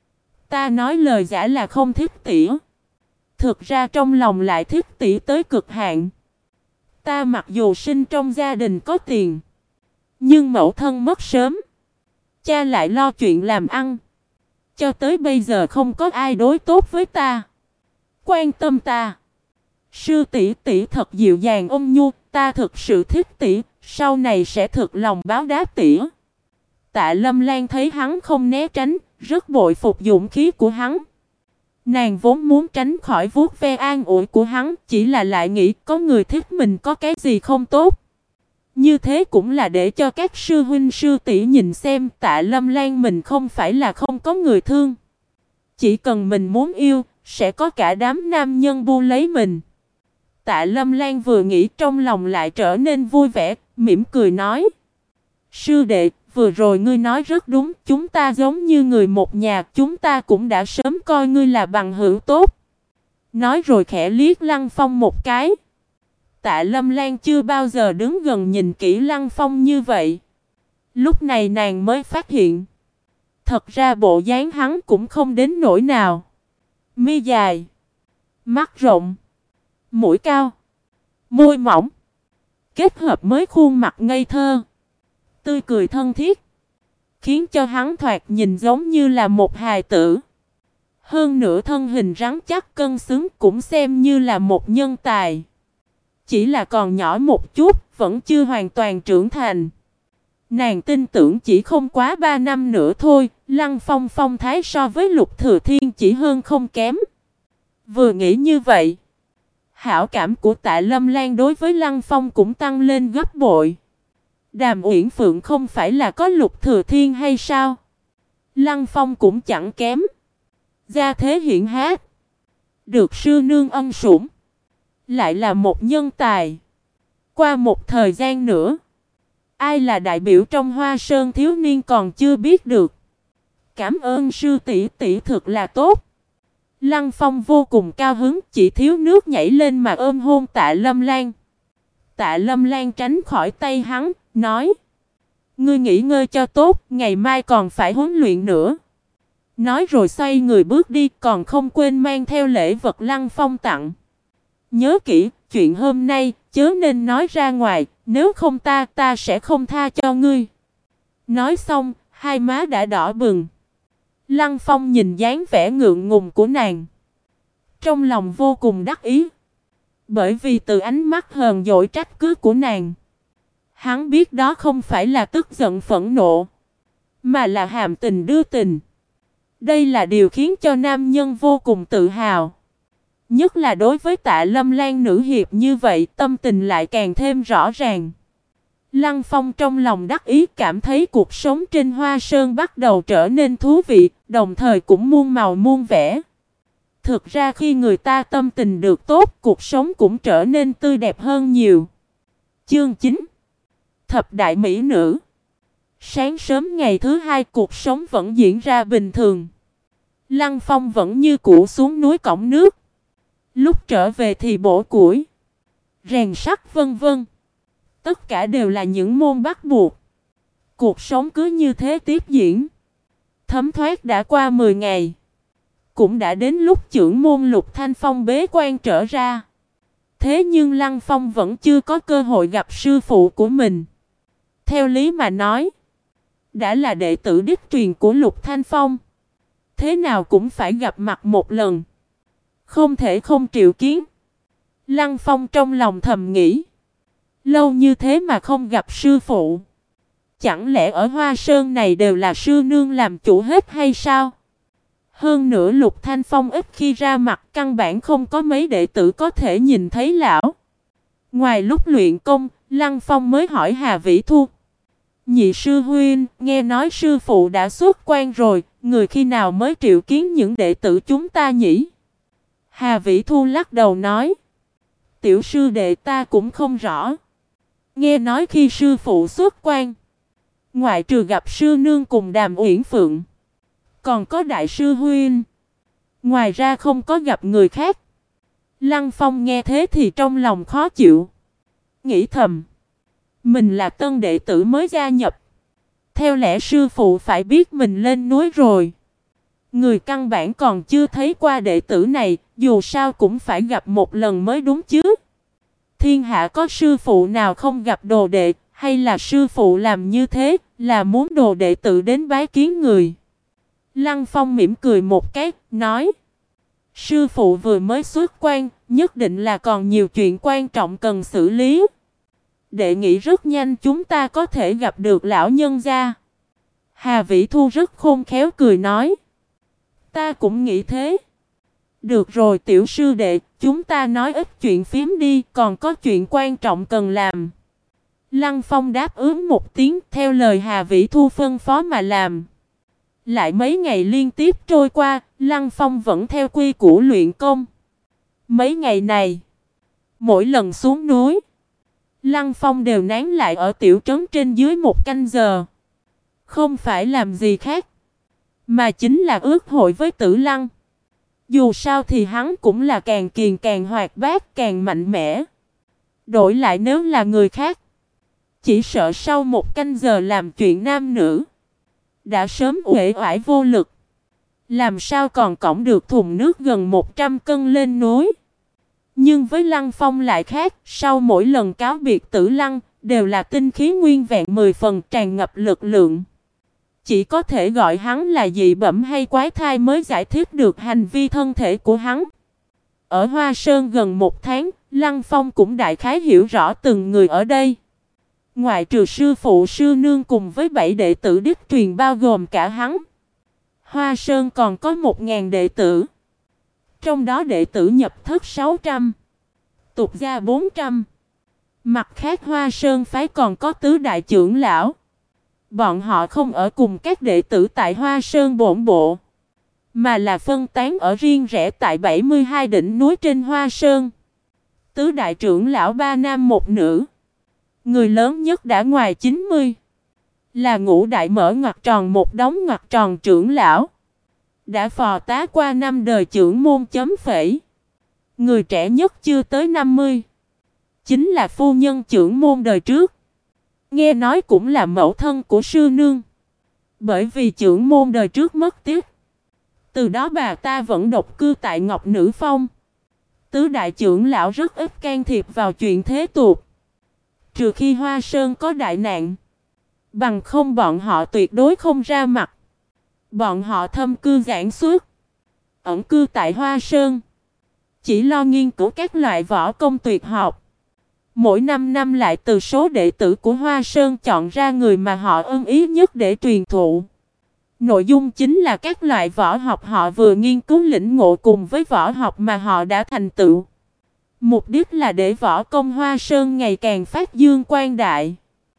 Ta nói lời giả là không thích tỷ. Thực ra trong lòng lại thích tỷ tới cực hạn. Ta mặc dù sinh trong gia đình có tiền, nhưng mẫu thân mất sớm. Cha lại lo chuyện làm ăn. Cho tới bây giờ không có ai đối tốt với ta, quan tâm ta. Sư tỷ tỷ thật dịu dàng ôn nhu, ta thực sự thích tỷ, sau này sẽ thực lòng báo đáp tỷ. Tạ Lâm Lan thấy hắn không né tránh, rất bội phục dũng khí của hắn. Nàng vốn muốn tránh khỏi vuốt ve an ủi của hắn, chỉ là lại nghĩ có người thích mình có cái gì không tốt. Như thế cũng là để cho các sư huynh sư tỷ nhìn xem Tạ Lâm Lan mình không phải là không có người thương. Chỉ cần mình muốn yêu, sẽ có cả đám nam nhân bu lấy mình. Tạ Lâm Lan vừa nghĩ trong lòng lại trở nên vui vẻ, mỉm cười nói. Sư đệ, vừa rồi ngươi nói rất đúng, chúng ta giống như người một nhà, chúng ta cũng đã sớm coi ngươi là bằng hữu tốt. Nói rồi khẽ liếc Lăng Phong một cái. Tạ Lâm Lan chưa bao giờ đứng gần nhìn kỹ Lăng Phong như vậy. Lúc này nàng mới phát hiện. Thật ra bộ dáng hắn cũng không đến nỗi nào. Mi dài, mắt rộng, mũi cao, môi mỏng, kết hợp mới khuôn mặt ngây thơ, tươi cười thân thiết, khiến cho hắn thoạt nhìn giống như là một hài tử. Hơn nữa thân hình rắn chắc cân xứng cũng xem như là một nhân tài. Chỉ là còn nhỏ một chút, vẫn chưa hoàn toàn trưởng thành. Nàng tin tưởng chỉ không quá 3 năm nữa thôi, Lăng Phong phong thái so với Lục Thừa Thiên chỉ hơn không kém. Vừa nghĩ như vậy, hảo cảm của Tạ Lâm Lan đối với Lăng Phong cũng tăng lên gấp bội. Đàm Uyển Phượng không phải là có Lục Thừa Thiên hay sao? Lăng Phong cũng chẳng kém. Gia thế hiển hách, được sư nương ân sủng, lại là một nhân tài. Qua một thời gian nữa, ai là đại biểu trong Hoa Sơn thiếu niên còn chưa biết được. Cảm ơn sư tỷ tỷ thực là tốt. Lăng Phong vô cùng cao hứng, chỉ thiếu nước nhảy lên mà ôm hôn Tạ Lâm Lan. Tạ Lâm Lan tránh khỏi tay hắn, nói. Ngươi nghỉ ngơi cho tốt, ngày mai còn phải huấn luyện nữa. Nói rồi xoay người bước đi, còn không quên mang theo lễ vật Lăng Phong tặng. Nhớ kỹ, chuyện hôm nay, chớ nên nói ra ngoài, nếu không ta sẽ không tha cho ngươi. Nói xong, hai má đã đỏ bừng. Lăng Phong nhìn dáng vẻ ngượng ngùng của nàng, trong lòng vô cùng đắc ý. Bởi vì từ ánh mắt hờn dỗi trách cứ của nàng, hắn biết đó không phải là tức giận phẫn nộ, mà là hàm tình đưa tình. Đây là điều khiến cho nam nhân vô cùng tự hào. Nhất là đối với Tạ Lâm Lan nữ hiệp như vậy, tâm tình lại càng thêm rõ ràng. Lăng Phong trong lòng đắc ý, cảm thấy cuộc sống trên Hoa Sơn bắt đầu trở nên thú vị, đồng thời cũng muôn màu muôn vẻ. Thực ra khi người ta tâm tình được tốt, cuộc sống cũng trở nên tươi đẹp hơn nhiều. Chương 9. Thập đại mỹ nữ. Sáng sớm ngày thứ hai, cuộc sống vẫn diễn ra bình thường. Lăng Phong vẫn như cũ xuống núi cõng nước. Lúc trở về thì bổ củi, rèn sắt vân vân. Tất cả đều là những môn bắt buộc. Cuộc sống cứ như thế tiếp diễn. Thấm thoát đã qua 10 ngày. Cũng đã đến lúc trưởng môn Lục Thanh Phong bế quan trở ra. Thế nhưng Lăng Phong vẫn chưa có cơ hội gặp sư phụ của mình. Theo lý mà nói, đã là đệ tử đích truyền của Lục Thanh Phong, thế nào cũng phải gặp mặt một lần. Không thể không triệu kiến. Lăng Phong trong lòng thầm nghĩ. Lâu như thế mà không gặp sư phụ. Chẳng lẽ ở Hoa Sơn này đều là sư nương làm chủ hết hay sao? Hơn nữa Lục Thanh Phong ít khi ra mặt, căn bản không có mấy đệ tử có thể nhìn thấy lão. Ngoài lúc luyện công, Lăng Phong mới hỏi Hà Vĩ Thu. Nhị sư huynh, nghe nói sư phụ đã xuất quan rồi, người khi nào mới triệu kiến những đệ tử chúng ta nhỉ? Hà Vĩ Thu lắc đầu nói. Tiểu sư đệ ta cũng không rõ. Nghe nói khi sư phụ xuất quan, ngoại trừ gặp sư nương cùng Đàm Uyển Phượng, còn có đại sư huynh. Ngoài ra không có gặp người khác. Lăng Phong nghe thế thì trong lòng khó chịu. Nghĩ thầm. Mình là tân đệ tử mới gia nhập. Theo lẽ sư phụ phải biết mình lên núi rồi. Người căn bản còn chưa thấy qua đệ tử này, dù sao cũng phải gặp một lần mới đúng chứ. Thiên hạ có sư phụ nào không gặp đồ đệ, hay là sư phụ làm như thế, là muốn đồ đệ tự đến bái kiến người. Lăng Phong mỉm cười một cái, nói. Sư phụ vừa mới xuất quan, nhất định là còn nhiều chuyện quan trọng cần xử lý. Đệ nghĩ rất nhanh chúng ta có thể gặp được lão nhân gia. Hà Vĩ Thu rất khôn khéo cười nói. Ta cũng nghĩ thế. Được rồi tiểu sư đệ, chúng ta nói ít chuyện phím đi, còn có chuyện quan trọng cần làm. Lăng Phong đáp ứng một tiếng theo lời Hà Vĩ Thu phân phó mà làm. Lại mấy ngày liên tiếp trôi qua, Lăng Phong vẫn theo quy củ luyện công. Mấy ngày này, mỗi lần xuống núi, Lăng Phong đều nán lại ở tiểu trấn trên dưới 1 canh giờ. Không phải làm gì khác, mà chính là ước hội với Tử Lăng. Dù sao thì hắn cũng là càng kiền càng hoạt bát, càng mạnh mẽ. Đổi lại nếu là người khác, chỉ sợ sau 1 canh giờ làm chuyện nam nữ, đã sớm uể oải vô lực. Làm sao còn cõng được thùng nước gần 100 cân lên núi. Nhưng với Lăng Phong lại khác, sau mỗi lần cáo biệt Tử Lăng, đều là tinh khí nguyên vẹn 10 phần tràn ngập lực lượng. Chỉ có thể gọi hắn là dị bẩm hay quái thai mới giải thích được hành vi thân thể của hắn. Ở Hoa Sơn gần 1 tháng, Lăng Phong cũng đại khái hiểu rõ từng người ở đây. Ngoại trừ sư phụ sư nương cùng với 7 đệ tử đích truyền bao gồm cả hắn, Hoa Sơn còn có 1000 đệ tử. Trong đó đệ tử nhập thất 600, tục gia 400. Mặt khác Hoa Sơn phái còn có tứ đại trưởng lão. Bọn họ không ở cùng các đệ tử tại Hoa Sơn bổn bộ, mà là phân tán ở riêng rẽ tại 72 đỉnh núi trên Hoa Sơn. Tứ đại trưởng lão 3 nam 1 nữ. Người lớn nhất đã ngoài 90, là Ngũ đại mở ngoặc tròn một đống ngoặc tròn trưởng lão, đã phò tá qua 5 đời trưởng môn chấm phẩy. Người trẻ nhất chưa tới 50, chính là phu nhân trưởng môn đời trước. Nghe nói cũng là mẫu thân của sư nương. Bởi vì trưởng môn đời trước mất tiếc, từ đó bà ta vẫn độc cư tại Ngọc Nữ Phong. Tứ đại trưởng lão rất ít can thiệp vào chuyện thế tục, trừ khi Hoa Sơn có đại nạn, bằng không bọn họ tuyệt đối không ra mặt. Bọn họ thâm cư giảng suốt, ẩn cư tại Hoa Sơn, chỉ lo nghiên cứu các loại võ công tuyệt học. Mỗi 5 năm lại từ số đệ tử của Hoa Sơn chọn ra người mà họ ưng ý nhất để truyền thụ. Nội dung chính là các loại võ học họ vừa nghiên cứu lĩnh ngộ cùng với võ học mà họ đã thành tựu. Mục đích là để võ công Hoa Sơn ngày càng phát dương quang đại.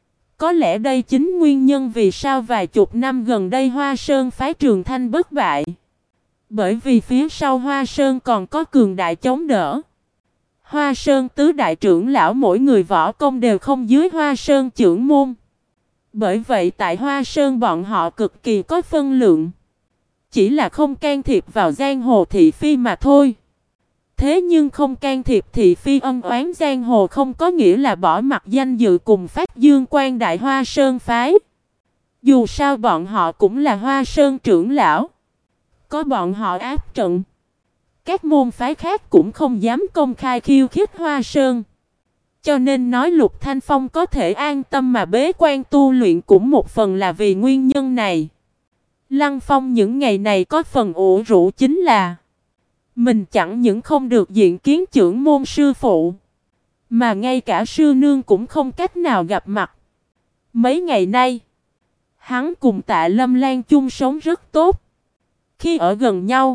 Có lẽ đây chính nguyên nhân vì sao vài chục năm gần đây Hoa Sơn phái Trường Thanh bất bại. Bởi vì phía sau Hoa Sơn còn có cường đại chống đỡ. Hoa Sơn tứ đại trưởng lão mỗi người võ công đều không dưới Hoa Sơn trưởng môn. Bởi vậy tại Hoa Sơn bọn họ cực kỳ có phân lượng. Chỉ là không can thiệp vào giang hồ thị phi mà thôi. Thế nhưng không can thiệp thị phi ân oán giang hồ không có nghĩa là bỏ mặt danh dự cùng phát dương quang đại Hoa Sơn phái. Dù sao bọn họ cũng là Hoa Sơn trưởng lão. Có bọn họ áp trận, các môn phái khác cũng không dám công khai khiêu khích Hoa Sơn. Cho nên nói Lục Thanh Phong có thể an tâm mà bế quan tu luyện cũng một phần là vì nguyên nhân này. Lăng Phong những ngày này có phần ủ rũ chính là mình chẳng những không được diện kiến trưởng môn sư phụ, mà ngay cả sư nương cũng không cách nào gặp mặt. Mấy ngày nay, hắn cùng Tạ Lâm Lan chung sống rất tốt. Khi ở gần nhau,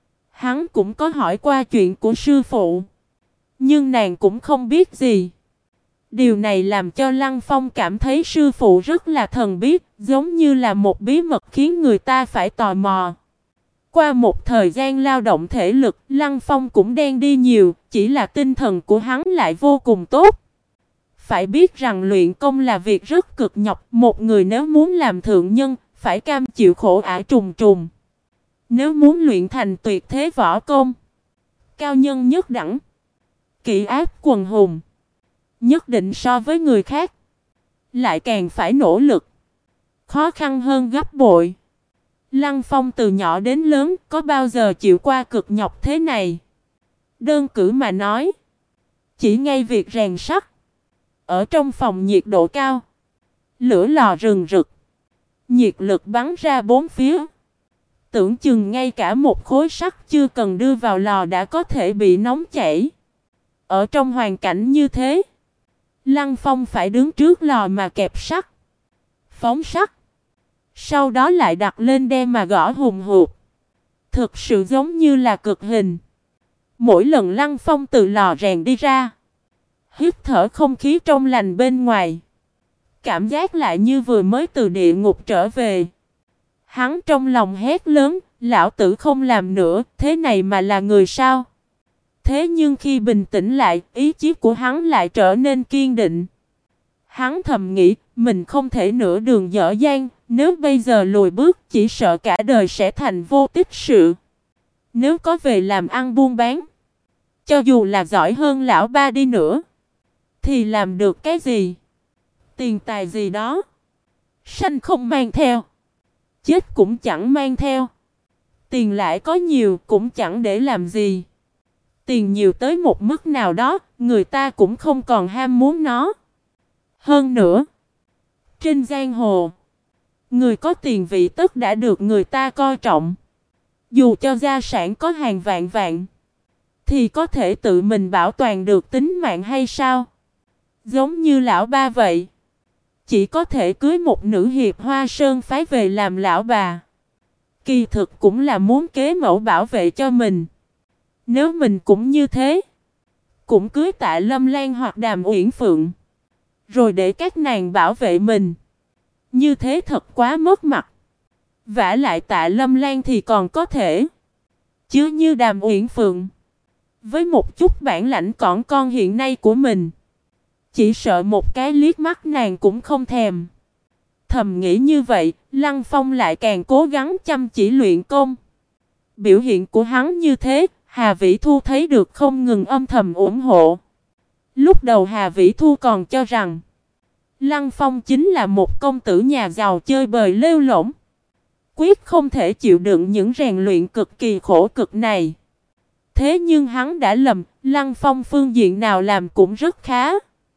hắn cũng có hỏi qua chuyện của sư phụ, nhưng nàng cũng không biết gì. Điều này làm cho Lăng Phong cảm thấy sư phụ rất là thần bí, giống như là một bí mật khiến người ta phải tò mò. Qua một thời gian lao động thể lực, Lăng Phong cũng đen đi nhiều, chỉ là tinh thần của hắn lại vô cùng tốt. Phải biết rằng luyện công là việc rất cực nhọc, một người nếu muốn làm thượng nhân, phải cam chịu khổ ải trùng trùng. Nếu muốn luyện thành tuyệt thế võ công, cao nhân nhất đẳng, kỵ áp quần hùng, nhất định so với người khác, lại càng phải nỗ lực, khó khăn hơn gấp bội. Lăng Phong từ nhỏ đến lớn có bao giờ chịu qua cực nhọc thế này? Đơn cử mà nói, chỉ ngay việc rèn sắt, ở trong phòng nhiệt độ cao, lửa lò rừng rực, nhiệt lực bắn ra bốn phía. Tưởng chừng ngay cả một khối sắt chưa cần đưa vào lò đã có thể bị nóng chảy. Ở trong hoàn cảnh như thế, Lăng Phong phải đứng trước lò mà kẹp sắt, phóng sắt, sau đó lại đặt lên đe mà gõ hùng hụt. Thực sự giống như là cực hình. Mỗi lần Lăng Phong từ lò rèn đi ra, hít thở không khí trong lành bên ngoài, cảm giác lại như vừa mới từ địa ngục trở về. Hắn trong lòng hét lớn, lão tử không làm nữa, thế này mà là người sao? Thế nhưng khi bình tĩnh lại, ý chí của hắn lại trở nên kiên định. Hắn thầm nghĩ, mình không thể nửa đường dở dang, nếu bây giờ lùi bước chỉ sợ cả đời sẽ thành vô tích sự. Nếu có về làm ăn buôn bán, cho dù là giỏi hơn lão ba đi nữa, thì làm được cái gì? Tiền tài gì đó, sanh không mang theo, chết cũng chẳng mang theo. Tiền lại có nhiều cũng chẳng để làm gì. Tiền nhiều tới một mức nào đó, người ta cũng không còn ham muốn nó. Hơn nữa, trên giang hồ, người có tiền vị tất đã được người ta coi trọng. Dù cho gia sản có hàng vạn vạn, thì có thể tự mình bảo toàn được tính mạng hay sao? Giống như lão ba vậy, chỉ có thể cưới một nữ hiệp Hoa Sơn phái về làm lão bà. Kỳ thực cũng là muốn kế mẫu bảo vệ cho mình. Nếu mình cũng như thế, cũng cưới Tạ Lâm Lan hoặc Đàm Uyển Phượng, rồi để các nàng bảo vệ mình. Như thế thật quá mất mặt. Vả lại Tạ Lâm Lan thì còn có thể, chứ như Đàm Uyển Phượng, với một chút bản lãnh cỏn con hiện nay của mình, chỉ sợ một cái liếc mắt nàng cũng không thèm. Thầm nghĩ như vậy, Lăng Phong lại càng cố gắng chăm chỉ luyện công. Biểu hiện của hắn như thế, Hà Vĩ Thu thấy được không ngừng âm thầm ủng hộ. Lúc đầu Hà Vĩ Thu còn cho rằng Lăng Phong chính là một công tử nhà giàu chơi bời lêu lổng, quyết không thể chịu đựng những rèn luyện cực kỳ khổ cực này. Thế nhưng hắn đã lầm, Lăng Phong phương diện nào làm cũng rất khá.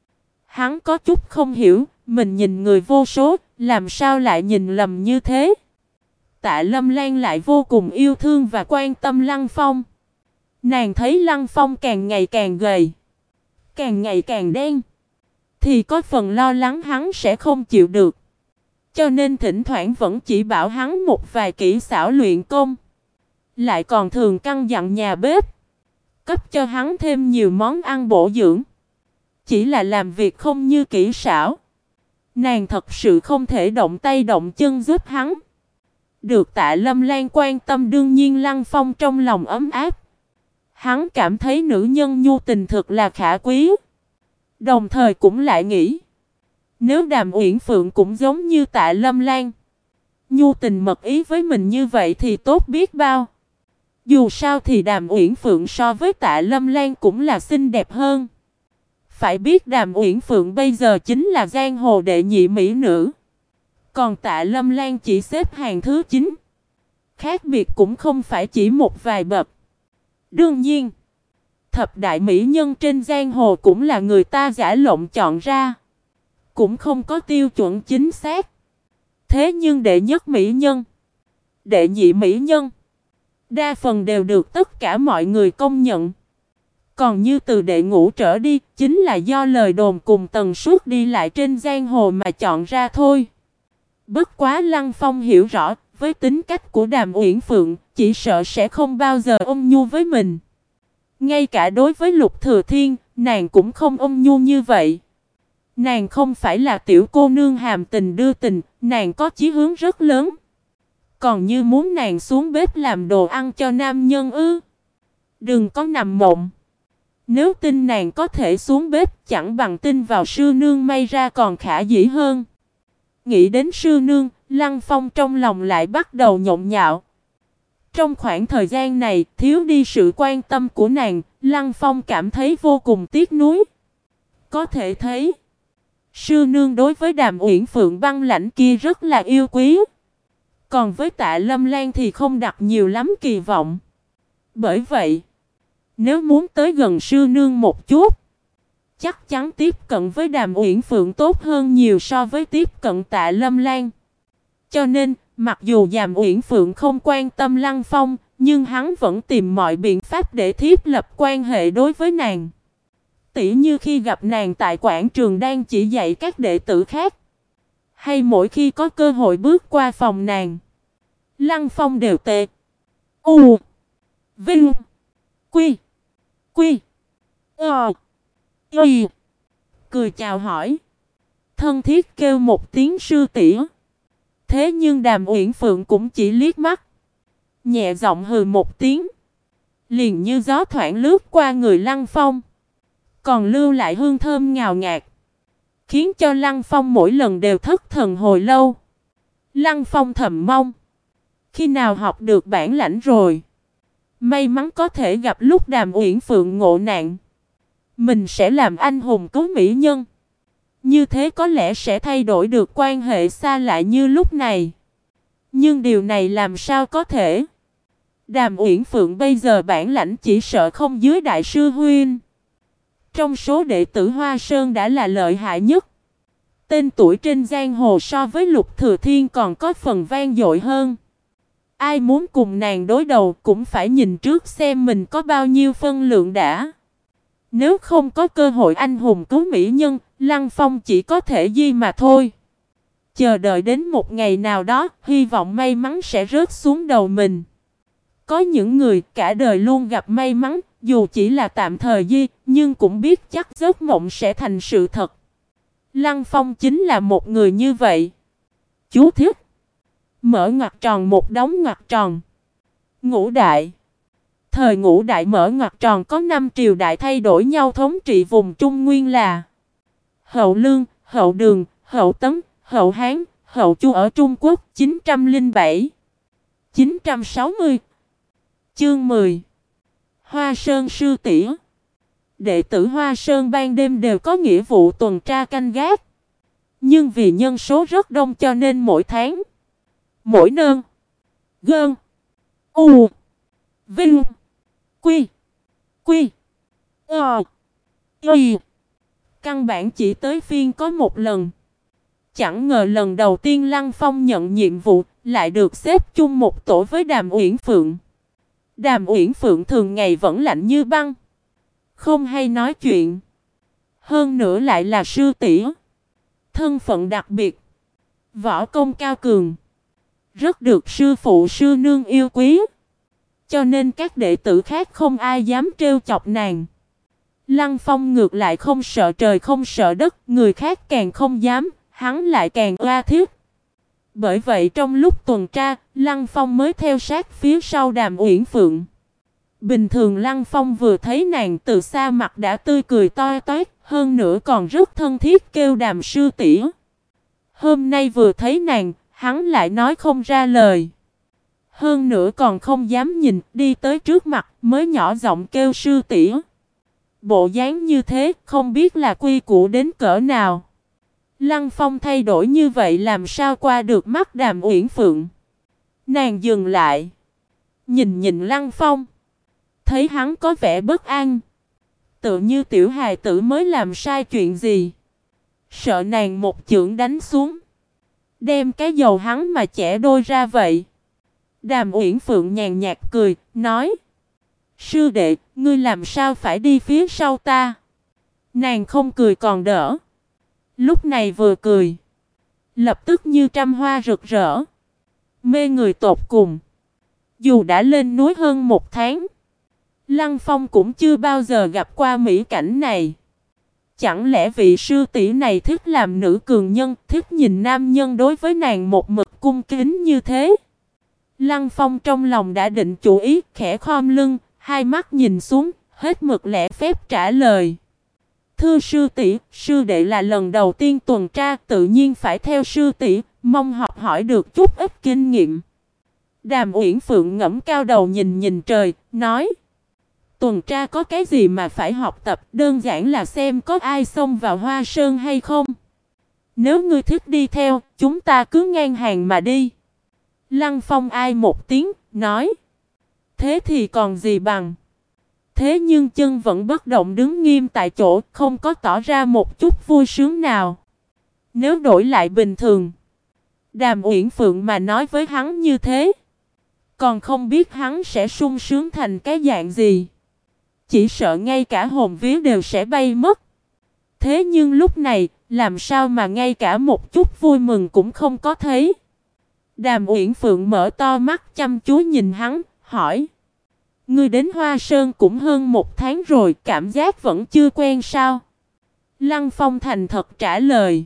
Hắn có chút không hiểu, mình nhìn người vô số, làm sao lại nhìn lầm như thế? Tạ Lâm Lan lại vô cùng yêu thương và quan tâm Lăng Phong. Nàng thấy Lăng Phong càng ngày càng gầy, càng ngày càng đen, thì có phần lo lắng hắn sẽ không chịu được. Cho nên thỉnh thoảng vẫn chỉ bảo hắn một vài kỹ xảo luyện công. Lại còn thường căn dặn nhà bếp, cấp cho hắn thêm nhiều món ăn bổ dưỡng. Chỉ là làm việc không như kỹ xảo, nàng thật sự không thể động tay động chân giúp hắn. Được Tạ Lâm Lan quan tâm, đương nhiên Lăng Phong trong lòng ấm áp. Hắn cảm thấy nữ nhân nhu tình thực là khả quý. Đồng thời cũng lại nghĩ, nếu Đàm Uyển Phượng cũng giống như Tạ Lâm Lan, nhu tình mật ý với mình như vậy thì tốt biết bao. Dù sao thì Đàm Uyển Phượng so với Tạ Lâm Lan cũng là xinh đẹp hơn. Phải biết Đàm Uyển Phượng bây giờ chính là giang hồ đệ nhị mỹ nữ, còn Tạ Lâm Lan chỉ xếp hàng thứ 9. Khác biệt cũng không phải chỉ một vài bậc. Đương nhiên, thập đại mỹ nhân trên giang hồ cũng là người ta giả lộng chọn ra, cũng không có tiêu chuẩn chính xác. Thế nhưng đệ nhất mỹ nhân, đệ nhị mỹ nhân, đa phần đều được tất cả mọi người công nhận. Còn như từ đệ ngũ trở đi, chính là do lời đồn cùng tần suất đi lại trên giang hồ mà chọn ra thôi. Bất quá Lăng Phong hiểu rõ, với tính cách của Đàm Uyển Phượng, chỉ sợ sẽ không bao giờ ôn nhu với mình. Ngay cả đối với Lục Thừa Thiên, nàng cũng không ôn nhu như vậy. Nàng không phải là tiểu cô nương hàm tình đưa tình, nàng có chí hướng rất lớn. Còn như muốn nàng xuống bếp làm đồ ăn cho nam nhân ư? Đừng có nằm mộng. Nếu tin nàng có thể xuống bếp, chẳng bằng tin vào sư nương may ra còn khả dĩ hơn. Nghĩ đến sư nương, Lăng Phong trong lòng lại bắt đầu nhộn nhạo. Trong khoảng thời gian này, thiếu đi sự quan tâm của nàng, Lăng Phong cảm thấy vô cùng tiếc nuối. Có thể thấy, sư nương đối với Đàm Uyển Phượng băng lãnh kia rất là yêu quý. Còn với Tạ Lâm Lan thì không đặt nhiều lắm kỳ vọng. Bởi vậy, nếu muốn tới gần sư nương một chút, chắc chắn tiếp cận với Đàm Uyển Phượng tốt hơn nhiều so với tiếp cận Tạ Lâm Lan. Cho nên, mặc dù Đàm Uyển Phượng không quan tâm Lăng Phong, nhưng hắn vẫn tìm mọi biện pháp để thiết lập quan hệ đối với nàng. Tỉ như khi gặp nàng tại quảng trường đang chỉ dạy các đệ tử khác, hay mỗi khi có cơ hội bước qua phòng nàng, Lăng Phong đều tệ. U Vinh Quy Quy Ờ Y cười chào hỏi, thân thiết kêu một tiếng sư tỷ. Thế nhưng Đàm Uyển Phượng cũng chỉ liếc mắt, nhẹ giọng hừ một tiếng, liền như gió thoảng lướt qua người Lăng Phong, còn lưu lại hương thơm ngào ngạt, khiến cho Lăng Phong mỗi lần đều thất thần hồi lâu. Lăng Phong thầm mong, khi nào học được bản lãnh rồi, may mắn có thể gặp lúc Đàm Uyển Phượng ngộ nạn, mình sẽ làm anh hùng cứu mỹ nhân. Như thế có lẽ sẽ thay đổi được quan hệ xa lạ như lúc này. Nhưng điều này làm sao có thể? Đàm Uyển Phượng bây giờ bản lãnh chỉ sợ không dưới đại sư huynh. Trong số đệ tử Hoa Sơn đã là lợi hại nhất. Tên tuổi trên giang hồ so với Lục Thừa Thiên còn có phần vang dội hơn. Ai muốn cùng nàng đối đầu cũng phải nhìn trước xem mình có bao nhiêu phân lượng đã. Nếu không có cơ hội anh hùng cứu mỹ nhân, Lăng Phong chỉ có thể di mà thôi. Chờ đợi đến một ngày nào đó, hy vọng may mắn sẽ rớt xuống đầu mình. Có những người cả đời luôn gặp may mắn, dù chỉ là tạm thời di, nhưng cũng biết chắc giấc mộng sẽ thành sự thật. Lăng Phong chính là một người như vậy. Chú thích: mở ngoặc tròn một đóng ngoặc tròn. Ngũ đại. Thời Ngũ Đại mở ngoặc tròn có 5 triều đại thay đổi nhau thống trị vùng Trung Nguyên là Hậu Lương, Hậu Đường, Hậu Tấn, Hậu Hán, Hậu Chu ở Trung Quốc 907 960. Chương 10. Hoa Sơn sư tỷ. Đệ tử Hoa Sơn ban đêm đều có nghĩa vụ tuần tra canh gác. Nhưng vì nhân số rất đông cho nên mỗi tháng, mỗi nơn, gơn, u, vinh, quy, quy, ờ, y, căn bản chỉ tới phiên có một lần. Chẳng ngờ lần đầu tiên Lăng Phong nhận nhiệm vụ lại được xếp chung một tổ với Đàm Uyển Phượng. Đàm Uyển Phượng thường ngày vẫn lạnh như băng, không hay nói chuyện. Hơn nữa lại là sư tỷ, thân phận đặc biệt, võ công cao cường, rất được sư phụ sư nương yêu quý. Cho nên các đệ tử khác không ai dám trêu chọc nàng. Lăng Phong ngược lại không sợ trời không sợ đất, người khác càng không dám, hắn lại càng oa thiết. Bởi vậy trong lúc tuần tra, Lăng Phong mới theo sát phía sau Đàm Uyển Phượng. Bình thường Lăng Phong vừa thấy nàng từ xa mặt đã tươi cười toi toét, hơn nữa còn rất thân thiết kêu Đàm sư tỷ. Hôm nay vừa thấy nàng, hắn lại nói không ra lời. Hơn nữa còn không dám nhìn, đi tới trước mặt mới nhỏ giọng kêu sư tỷ. Bộ dáng như thế không biết là quy củ đến cỡ nào. Lăng Phong thay đổi như vậy làm sao qua được mắt Đàm Uyển Phượng. Nàng dừng lại, nhìn nhìn Lăng Phong, thấy hắn có vẻ bất an, tựa như tiểu hài tử mới làm sai chuyện gì. Sợ nàng một chưởng đánh xuống, đem cái dầu hắn mà chẻ đôi ra vậy. Đàm Uyển Phượng nhàn nhạt cười, nói: sư đệ, ngươi làm sao phải đi phía sau ta? Nàng không cười còn đỡ. Lúc này vừa cười, lập tức như trăm hoa rực rỡ. Mê người tột cùng. Dù đã lên núi hơn 1 tháng, Lăng Phong cũng chưa bao giờ gặp qua mỹ cảnh này. Chẳng lẽ vị sư tỷ này thích làm nữ cường nhân, thích nhìn nam nhân đối với nàng một mực cung kính như thế? Lăng Phong trong lòng đã định chủ ý, khẽ khom lưng, hai mắt nhìn xuống, hết mực lễ phép trả lời. Thưa sư tỷ, sư đệ là lần đầu tiên tuần tra, tự nhiên phải theo sư tỷ, mong học hỏi được chút ít kinh nghiệm. Đàm Uyển Phượng ngẩng cao đầu nhìn nhìn trời, nói. Tuần tra có cái gì mà phải học tập, đơn giản là xem có ai xông vào Hoa Sơn hay không. Nếu ngươi thích đi theo, chúng ta cứ ngang hàng mà đi. Lăng Phong ai một tiếng, nói. Thế thì còn gì bằng. Thế nhưng chân vẫn bất động đứng nghiêm tại chỗ, không có tỏ ra một chút vui sướng nào. Nếu đổi lại bình thường, Đàm Uyển Phượng mà nói với hắn như thế, còn không biết hắn sẽ sung sướng thành cái dạng gì. Chỉ sợ ngay cả hồn vía đều sẽ bay mất. Thế nhưng lúc này, làm sao mà ngay cả một chút vui mừng cũng không có thấy. Đàm Uyển Phượng mở to mắt chăm chú nhìn hắn, hỏi. Ngươi đến Hoa Sơn cũng hơn 1 tháng rồi, cảm giác vẫn chưa quen sao? Lăng Phong thành thật trả lời.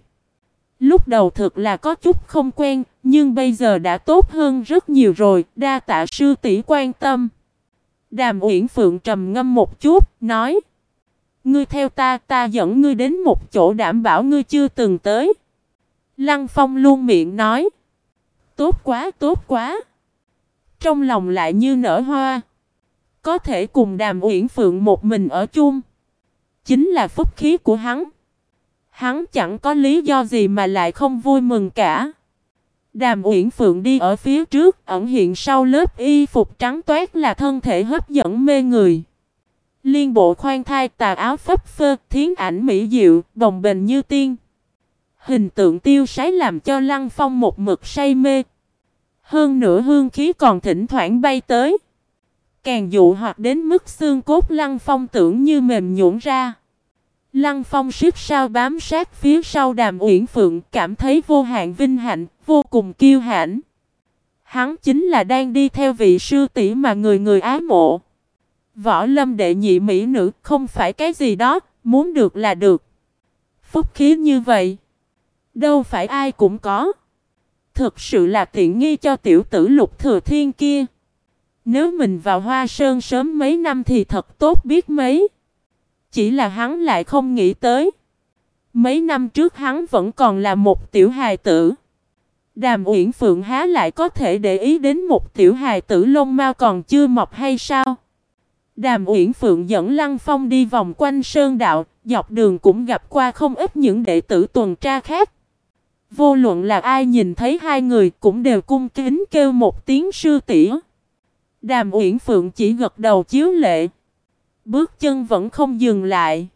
Lúc đầu thực là có chút không quen, nhưng bây giờ đã tốt hơn rất nhiều rồi, đa tạ sư tỷ quan tâm. Đàm Uyển Phượng trầm ngâm một chút, nói. Ngươi theo ta, ta dẫn ngươi đến một chỗ đảm bảo ngươi chưa từng tới. Lăng Phong luôn miệng nói. Tốt quá, tốt quá. Trong lòng lại như nở hoa. Có thể cùng Đàm Uyển Phượng một mình ở chung, chính là phúc khí của hắn. Hắn chẳng có lý do gì mà lại không vui mừng cả. Đàm Uyển Phượng đi ở phía trước, ẩn hiện sau lớp y phục trắng toát là thân thể hấp dẫn mê người. Liên bộ khoan thai, tà áo phấp phơ, thiến ảnh mỹ diệu, bồng bềnh như tiên. Hình tượng tiêu sái làm cho Lăng Phong một mực say mê. Hơn nữa hương khí còn thỉnh thoảng bay tới, càng dụ hoặc đến mức xương cốt Lăng Phong tưởng như mềm nhũn ra. Lăng Phong siết sao bám sát phía sau Đàm Uyển Phượng, cảm thấy vô hạn vinh hạnh, vô cùng kiêu hãnh. Hắn chính là đang đi theo vị sư tỷ mà người người ái mộ. Võ lâm đệ nhị mỹ nữ, không phải cái gì đó, muốn được là được. Phúc khí như vậy, đâu phải ai cũng có. Thực sự là tiện nghi cho tiểu tử Lục Thừa Thiên kia. Nếu mình vào Hoa Sơn sớm mấy năm thì thật tốt biết mấy. Chỉ là hắn lại không nghĩ tới. Mấy năm trước hắn vẫn còn là một tiểu hài tử. Đàm Uyển Phượng há lại có thể để ý đến một tiểu hài tử lông mao còn chưa mọc hay sao? Đàm Uyển Phượng dẫn Lăng Phong đi vòng quanh sơn đạo, dọc đường cũng gặp qua không ít những đệ tử tuần tra khác. Vô luận là ai nhìn thấy hai người cũng đều cung kính kêu một tiếng sư tỷ. Đàm Uyển Phượng chỉ gật đầu chiếu lệ. Bước chân vẫn không dừng lại.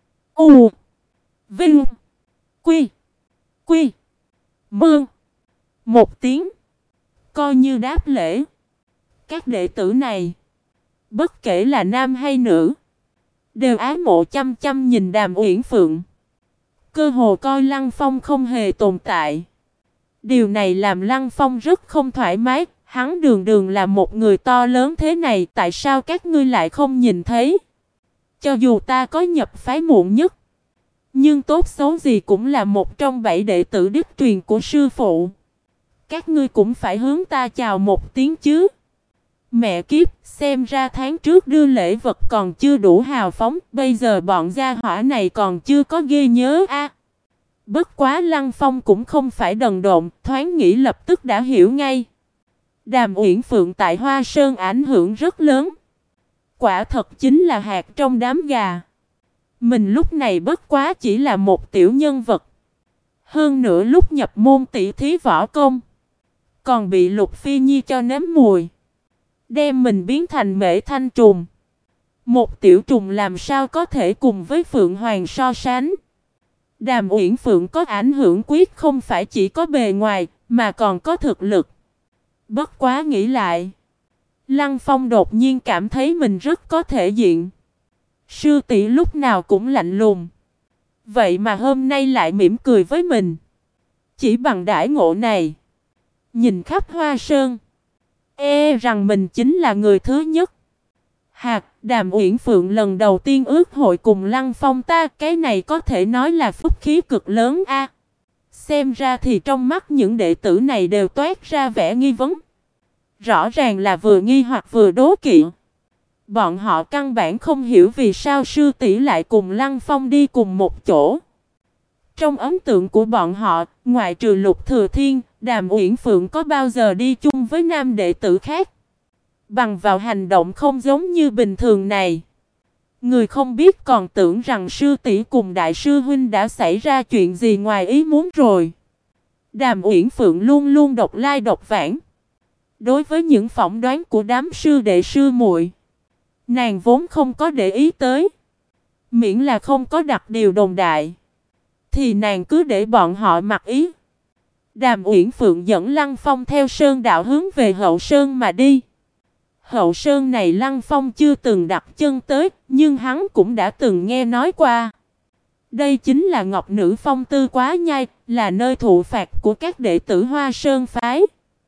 U Vinh Quy Quy Mương một tiếng, coi như đáp lễ. Các đệ tử này, bất kể là nam hay nữ, đều ái mộ chăm chăm nhìn Đàm Uyển Phượng. Cơ hồ coi Lăng Phong không hề tồn tại. Điều này làm Lăng Phong rất không thoải mái. Hắn đường đường là một người to lớn thế này, tại sao các ngươi lại không nhìn thấy? Cho dù ta có nhập phái muộn nhất, nhưng tốt xấu gì cũng là một trong 7 đệ tử đích truyền của sư phụ. Các ngươi cũng phải hướng ta chào một tiếng chứ. Mẹ kiếp, xem ra tháng trước đưa lễ vật còn chưa đủ hào phóng, bây giờ bọn gia hỏa này còn chưa có ghi nhớ a. Bất quá Lăng Phong cũng không phải đần độn, thoáng nghĩ lập tức đã hiểu ngay. Đàm Uyển Phượng tại Hoa Sơn ảnh hưởng rất lớn. Quả thật chính là hạt trong đám gà. Mình lúc này bất quá chỉ là một tiểu nhân vật. Hơn nữa lúc nhập môn tỷ thí võ công, còn bị Lục Phi Nhi cho nếm mùi, đem mình biến thành mễ thanh trùng. Một tiểu trùng làm sao có thể cùng với Phượng Hoàng so sánh. Đàm Uyển Phượng có ảnh hưởng quyết không phải chỉ có bề ngoài, mà còn có thực lực. Bất quá nghĩ lại, Lăng Phong đột nhiên cảm thấy mình rất có thể diện. Sư tỷ lúc nào cũng lạnh lùng, vậy mà hôm nay lại mỉm cười với mình. Chỉ bằng đãi ngộ này, Nhìn khắp Hoa Sơn, rằng mình chính là người thứ nhất. Đàm Uyển Phượng lần đầu tiên ước hội cùng Lăng Phong ta, cái này có thể nói là phúc khí cực lớn a. Xem ra thì trong mắt những đệ tử này đều toát ra vẻ nghi vấn. Rõ ràng là vừa nghi hoặc vừa đố kỵ. Bọn họ căn bản không hiểu vì sao sư tỷ lại cùng Lăng Phong đi cùng một chỗ. Trong ấn tượng của bọn họ, ngoại trừ Lục Thừa Thiên, Đàm Uyển Phượng có bao giờ đi chung với nam đệ tử khác. Bằng vào hành động không giống như bình thường này, người không biết còn tưởng rằng sư tỷ cùng đại sư huynh đã xảy ra chuyện gì ngoài ý muốn rồi. Đàm Uyển Phượng luôn luôn độc lai độc vãng. Đối với những phỏng đoán của đám sư đệ sư muội, nàng vốn không có để ý tới. Miễn là không có đặt điều đồn đại, thì nàng cứ để bọn họ mặc ý. Đàm Uyển Phượng dẫn Lăng Phong theo sơn đạo hướng về Hậu Sơn mà đi. Hậu Sơn này Lăng Phong chưa từng đặt chân tới, nhưng hắn cũng đã từng nghe nói qua. Đây chính là Ngọc Nữ Phong Tư Quá Nhai, là nơi thụ phạt của các đệ tử Hoa Sơn phái.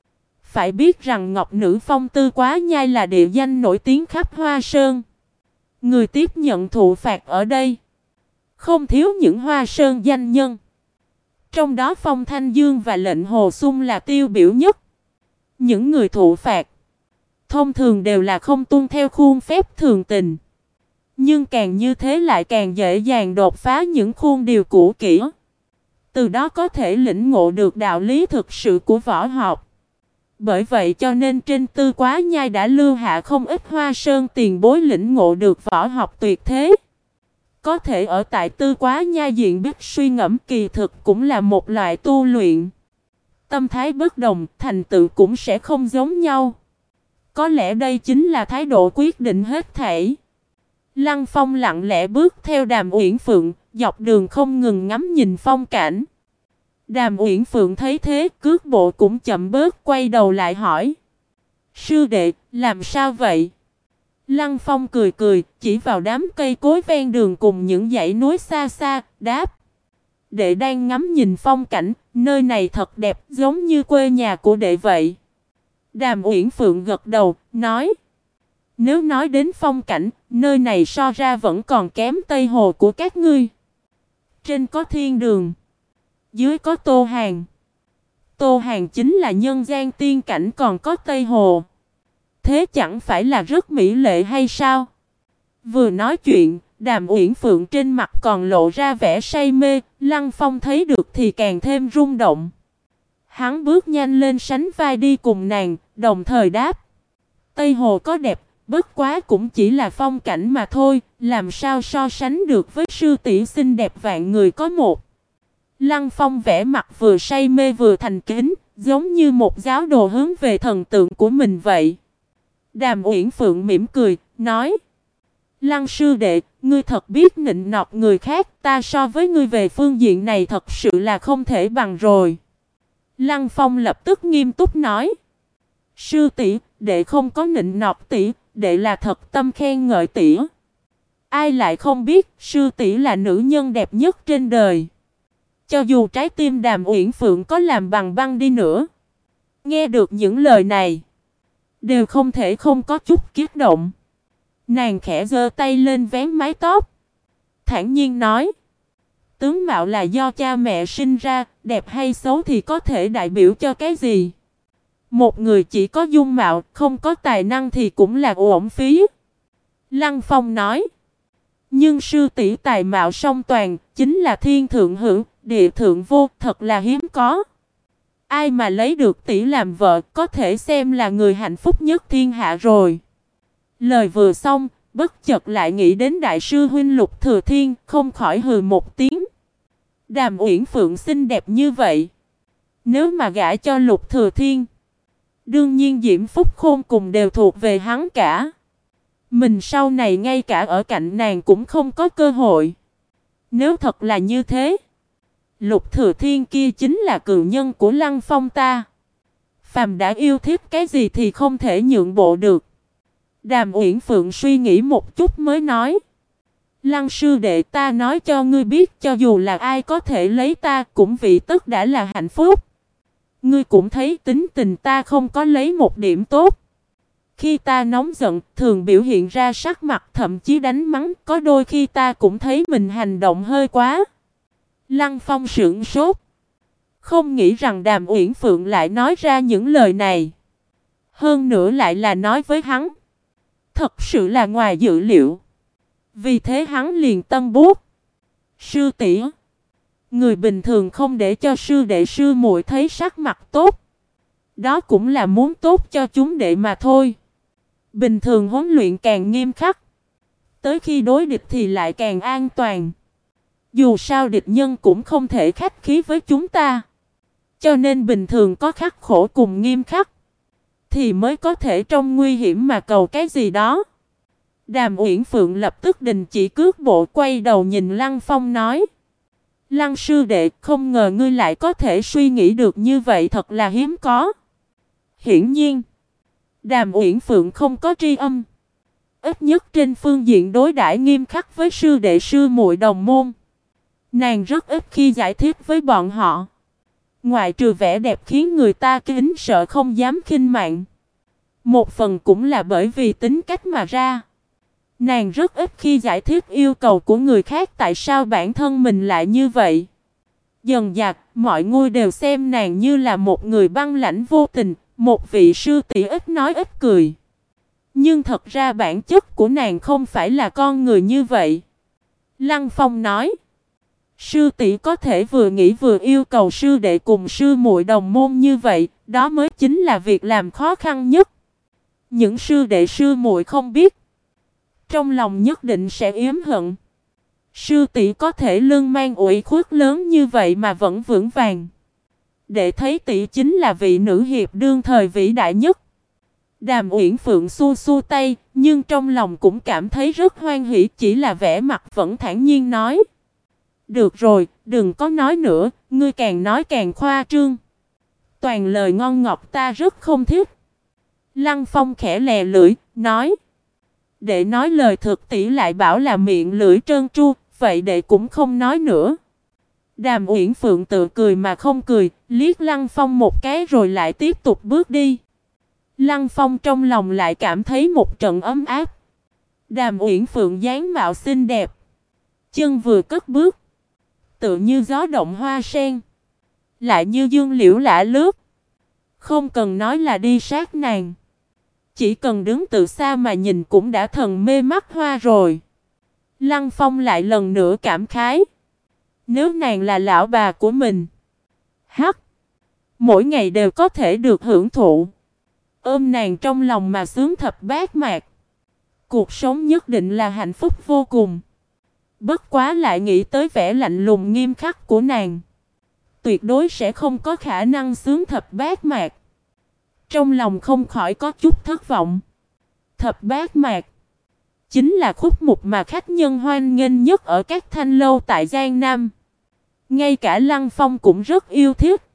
Phải biết rằng Ngọc Nữ Phong Tư Quá Nhai là địa danh nổi tiếng khắp Hoa Sơn. Người tiếp nhận thụ phạt ở đây không thiếu những Hoa Sơn danh nhân. Trong đó Phong Thanh Dương và Lệnh Hồ Xung là tiêu biểu nhất. Những người thụ phạt thông thường đều là không tuân theo khuôn phép thường tình. Nhưng càng như thế lại càng dễ dàng đột phá những khuôn điều cũ kỹ. Từ đó có thể lĩnh ngộ được đạo lý thực sự của võ học. Bởi vậy cho nên trên Tư Quá Nhai đã lưu hạ không ít Hoa Sơn tiền bối lĩnh ngộ được võ học tuyệt thế. Có thể ở tại Tư Quá Nhai diện biết suy ngẫm kỳ thực cũng là một loại tu luyện. Tâm thái bất đồng, thành tựu cũng sẽ không giống nhau. Có lẽ đây chính là thái độ quyết định hết thảy. Lăng Phong lặng lẽ bước theo Đàm Uyển Phượng, dọc đường không ngừng ngắm nhìn phong cảnh. Đàm Uyển Phượng thấy thế, cước bộ cũng chậm bớt, quay đầu lại hỏi: sư đệ, làm sao vậy? Lăng Phong cười cười, chỉ vào đám cây cối ven đường cùng những dãy núi xa xa, đáp: đệ đang ngắm nhìn phong cảnh, nơi này thật đẹp, giống như quê nhà của đệ vậy. Đàm Uyển Phượng gật đầu, nói: nếu nói đến phong cảnh, nơi này so ra vẫn còn kém Tây Hồ của các ngươi. Trên có thiên đường, dưới có Tô Hàng. Tô Hàng chính là nhân gian tiên cảnh, còn có Tây Hồ. Thế chẳng phải là rất mỹ lệ hay sao? Vừa nói chuyện, Đàm Uyển Phượng trên mặt còn lộ ra vẻ say mê, Lăng Phong thấy được thì càng thêm rung động. Hắn bước nhanh lên sánh vai đi cùng nàng, đồng thời đáp: Tây Hồ có đẹp, bất quá cũng chỉ là phong cảnh mà thôi, làm sao so sánh được với sư tỷ xinh đẹp vạn người có một. Lăng Phong vẻ mặt vừa say mê vừa thành kính, giống như một giáo đồ hướng về thần tượng của mình vậy. Đàm Uyển Phượng mỉm cười, nói: Lăng sư đệ, ngươi thật biết nịnh nọt người khác, ta so với ngươi về phương diện này thật sự là không thể bằng rồi. Lăng Phong lập tức nghiêm túc nói: sư tỷ, đệ không có nịnh nọt tỷ, đệ là thật tâm khen ngợi tỷ. Ai lại không biết sư tỷ là nữ nhân đẹp nhất trên đời. Cho dù trái tim Đàm Uyển Phượng có làm bằng băng đi nữa, nghe được những lời này, đều không thể không có chút kích động. Nàng khẽ giơ tay lên vén mái tóc, thản nhiên nói: tướng mạo là do cha mẹ sinh ra, đẹp hay xấu thì có thể đại biểu cho cái gì? Một người chỉ có dung mạo, không có tài năng thì cũng là uổng phí. Lăng Phong nói: nhưng sư tỷ tài mạo song toàn, chính là thiên thượng hữu, địa thượng vô, thật là hiếm có. Ai mà lấy được tỷ làm vợ, có thể xem là người hạnh phúc nhất thiên hạ rồi. Lời vừa xong, bất chợt lại nghĩ đến đại sư huynh Lục Thừa Thiên, không khỏi hừ một tiếng. Đàm Uyển Phượng xinh đẹp như vậy, nếu mà gả cho Lục Thừa Thiên, đương nhiên diễm phúc khôn cùng đều thuộc về hắn cả. Mình sau này ngay cả ở cạnh nàng cũng không có cơ hội. Nếu thật là như thế, Lục Thừa Thiên kia chính là cựu nhân của Lăng Phong ta. Phàm đã yêu thích cái gì thì không thể nhượng bộ được. Đàm Uyển Phượng suy nghĩ một chút mới nói: Lăng sư đệ, ta nói cho ngươi biết, cho dù là ai có thể lấy ta cũng vị tất đã là hạnh phúc. Ngươi cũng thấy tính tình ta không có lấy một điểm tốt. Khi ta nóng giận, thường biểu hiện ra sắc mặt thậm chí đánh mắng, có đôi khi ta cũng thấy mình hành động hơi quá. Lăng Phong sững sốt. Không nghĩ rằng Đàm Uyển Phượng lại nói ra những lời này. Hơn nữa lại là nói với hắn. Thật sự là ngoài dự liệu. Vì thế hắn liền tân bút. Sư tỷ, người bình thường không để cho sư đệ sư muội thấy sắc mặt tốt. Đó cũng là muốn tốt cho chúng đệ mà thôi. Bình thường huấn luyện càng nghiêm khắc. Tới khi đối địch thì lại càng an toàn. Dù sao địch nhân cũng không thể khách khí với chúng ta. Cho nên bình thường có khắc khổ cùng nghiêm khắc. Thì mới có thể trong nguy hiểm mà cầu cái gì đó. Đàm Uyển Phượng lập tức đình chỉ cước bộ, quay đầu nhìn Lăng Phong nói. Lăng sư đệ, không ngờ ngươi lại có thể suy nghĩ được như vậy, thật là hiếm có. Hiển nhiên, Đàm Uyển Phượng không có tri âm. Ít nhất trên phương diện đối đãi nghiêm khắc với sư đệ sư muội đồng môn. Nàng rất ít khi giải thích với bọn họ. Ngoại trừ vẻ đẹp khiến người ta kính sợ không dám khinh mạn. Một phần cũng là bởi vì tính cách mà ra. Nàng rất ít khi giải thích yêu cầu của người khác, tại sao bản thân mình lại như vậy. Dần dạc, mọi người đều xem nàng như là một người băng lãnh vô tình, một vị sư tỷ ít nói ít cười. Nhưng thật ra bản chất của nàng không phải là con người như vậy. Lăng Phong nói. Sư tỷ có thể vừa nghĩ vừa yêu cầu sư đệ cùng sư muội đồng môn như vậy, đó mới chính là việc làm khó khăn nhất. Những sư đệ sư muội không biết, trong lòng nhất định sẽ yếm hận. Sư tỷ có thể lưng mang ủy khuất lớn như vậy mà vẫn vững vàng. Để thấy tỷ chính là vị nữ hiệp đương thời vĩ đại nhất. Đàm Uyển Phượng xua xua tay, nhưng trong lòng cũng cảm thấy rất hoan hỉ, chỉ là vẻ mặt vẫn thản nhiên nói. Được rồi, đừng có nói nữa, ngươi càng nói càng khoa trương. Toàn lời ngon ngọt ta rất không thích. Lăng Phong khẽ lè lưỡi, nói. Đệ nói lời thực tỷ lại bảo là miệng lưỡi trơn tru, vậy đệ cũng không nói nữa. Đàm Uyển Phượng tự cười mà không cười, liếc Lăng Phong một cái rồi lại tiếp tục bước đi. Lăng Phong trong lòng lại cảm thấy một trận ấm áp. Đàm Uyển Phượng dáng mạo xinh đẹp. Chân vừa cất bước, tự như gió động hoa sen, lại như dương liễu lả lướt. Không cần nói là đi sát nàng, chỉ cần đứng từ xa mà nhìn cũng đã thần mê mắt hoa rồi. Lăng Phong lại lần nữa cảm khái. Nếu nàng là lão bà của mình, mỗi ngày đều có thể được hưởng thụ. Ôm nàng trong lòng mà sướng thập bát mạc. Cuộc sống nhất định là hạnh phúc vô cùng. Bất quá lại nghĩ tới vẻ lạnh lùng nghiêm khắc của nàng, tuyệt đối sẽ không có khả năng sướng thập bát mạc. Trong lòng không khỏi có chút thất vọng. Thập bát mạc chính là khúc mục mà khách nhân hoan nghênh nhất ở các thanh lâu tại Giang Nam. Ngay cả Lăng Phong cũng rất yêu thích.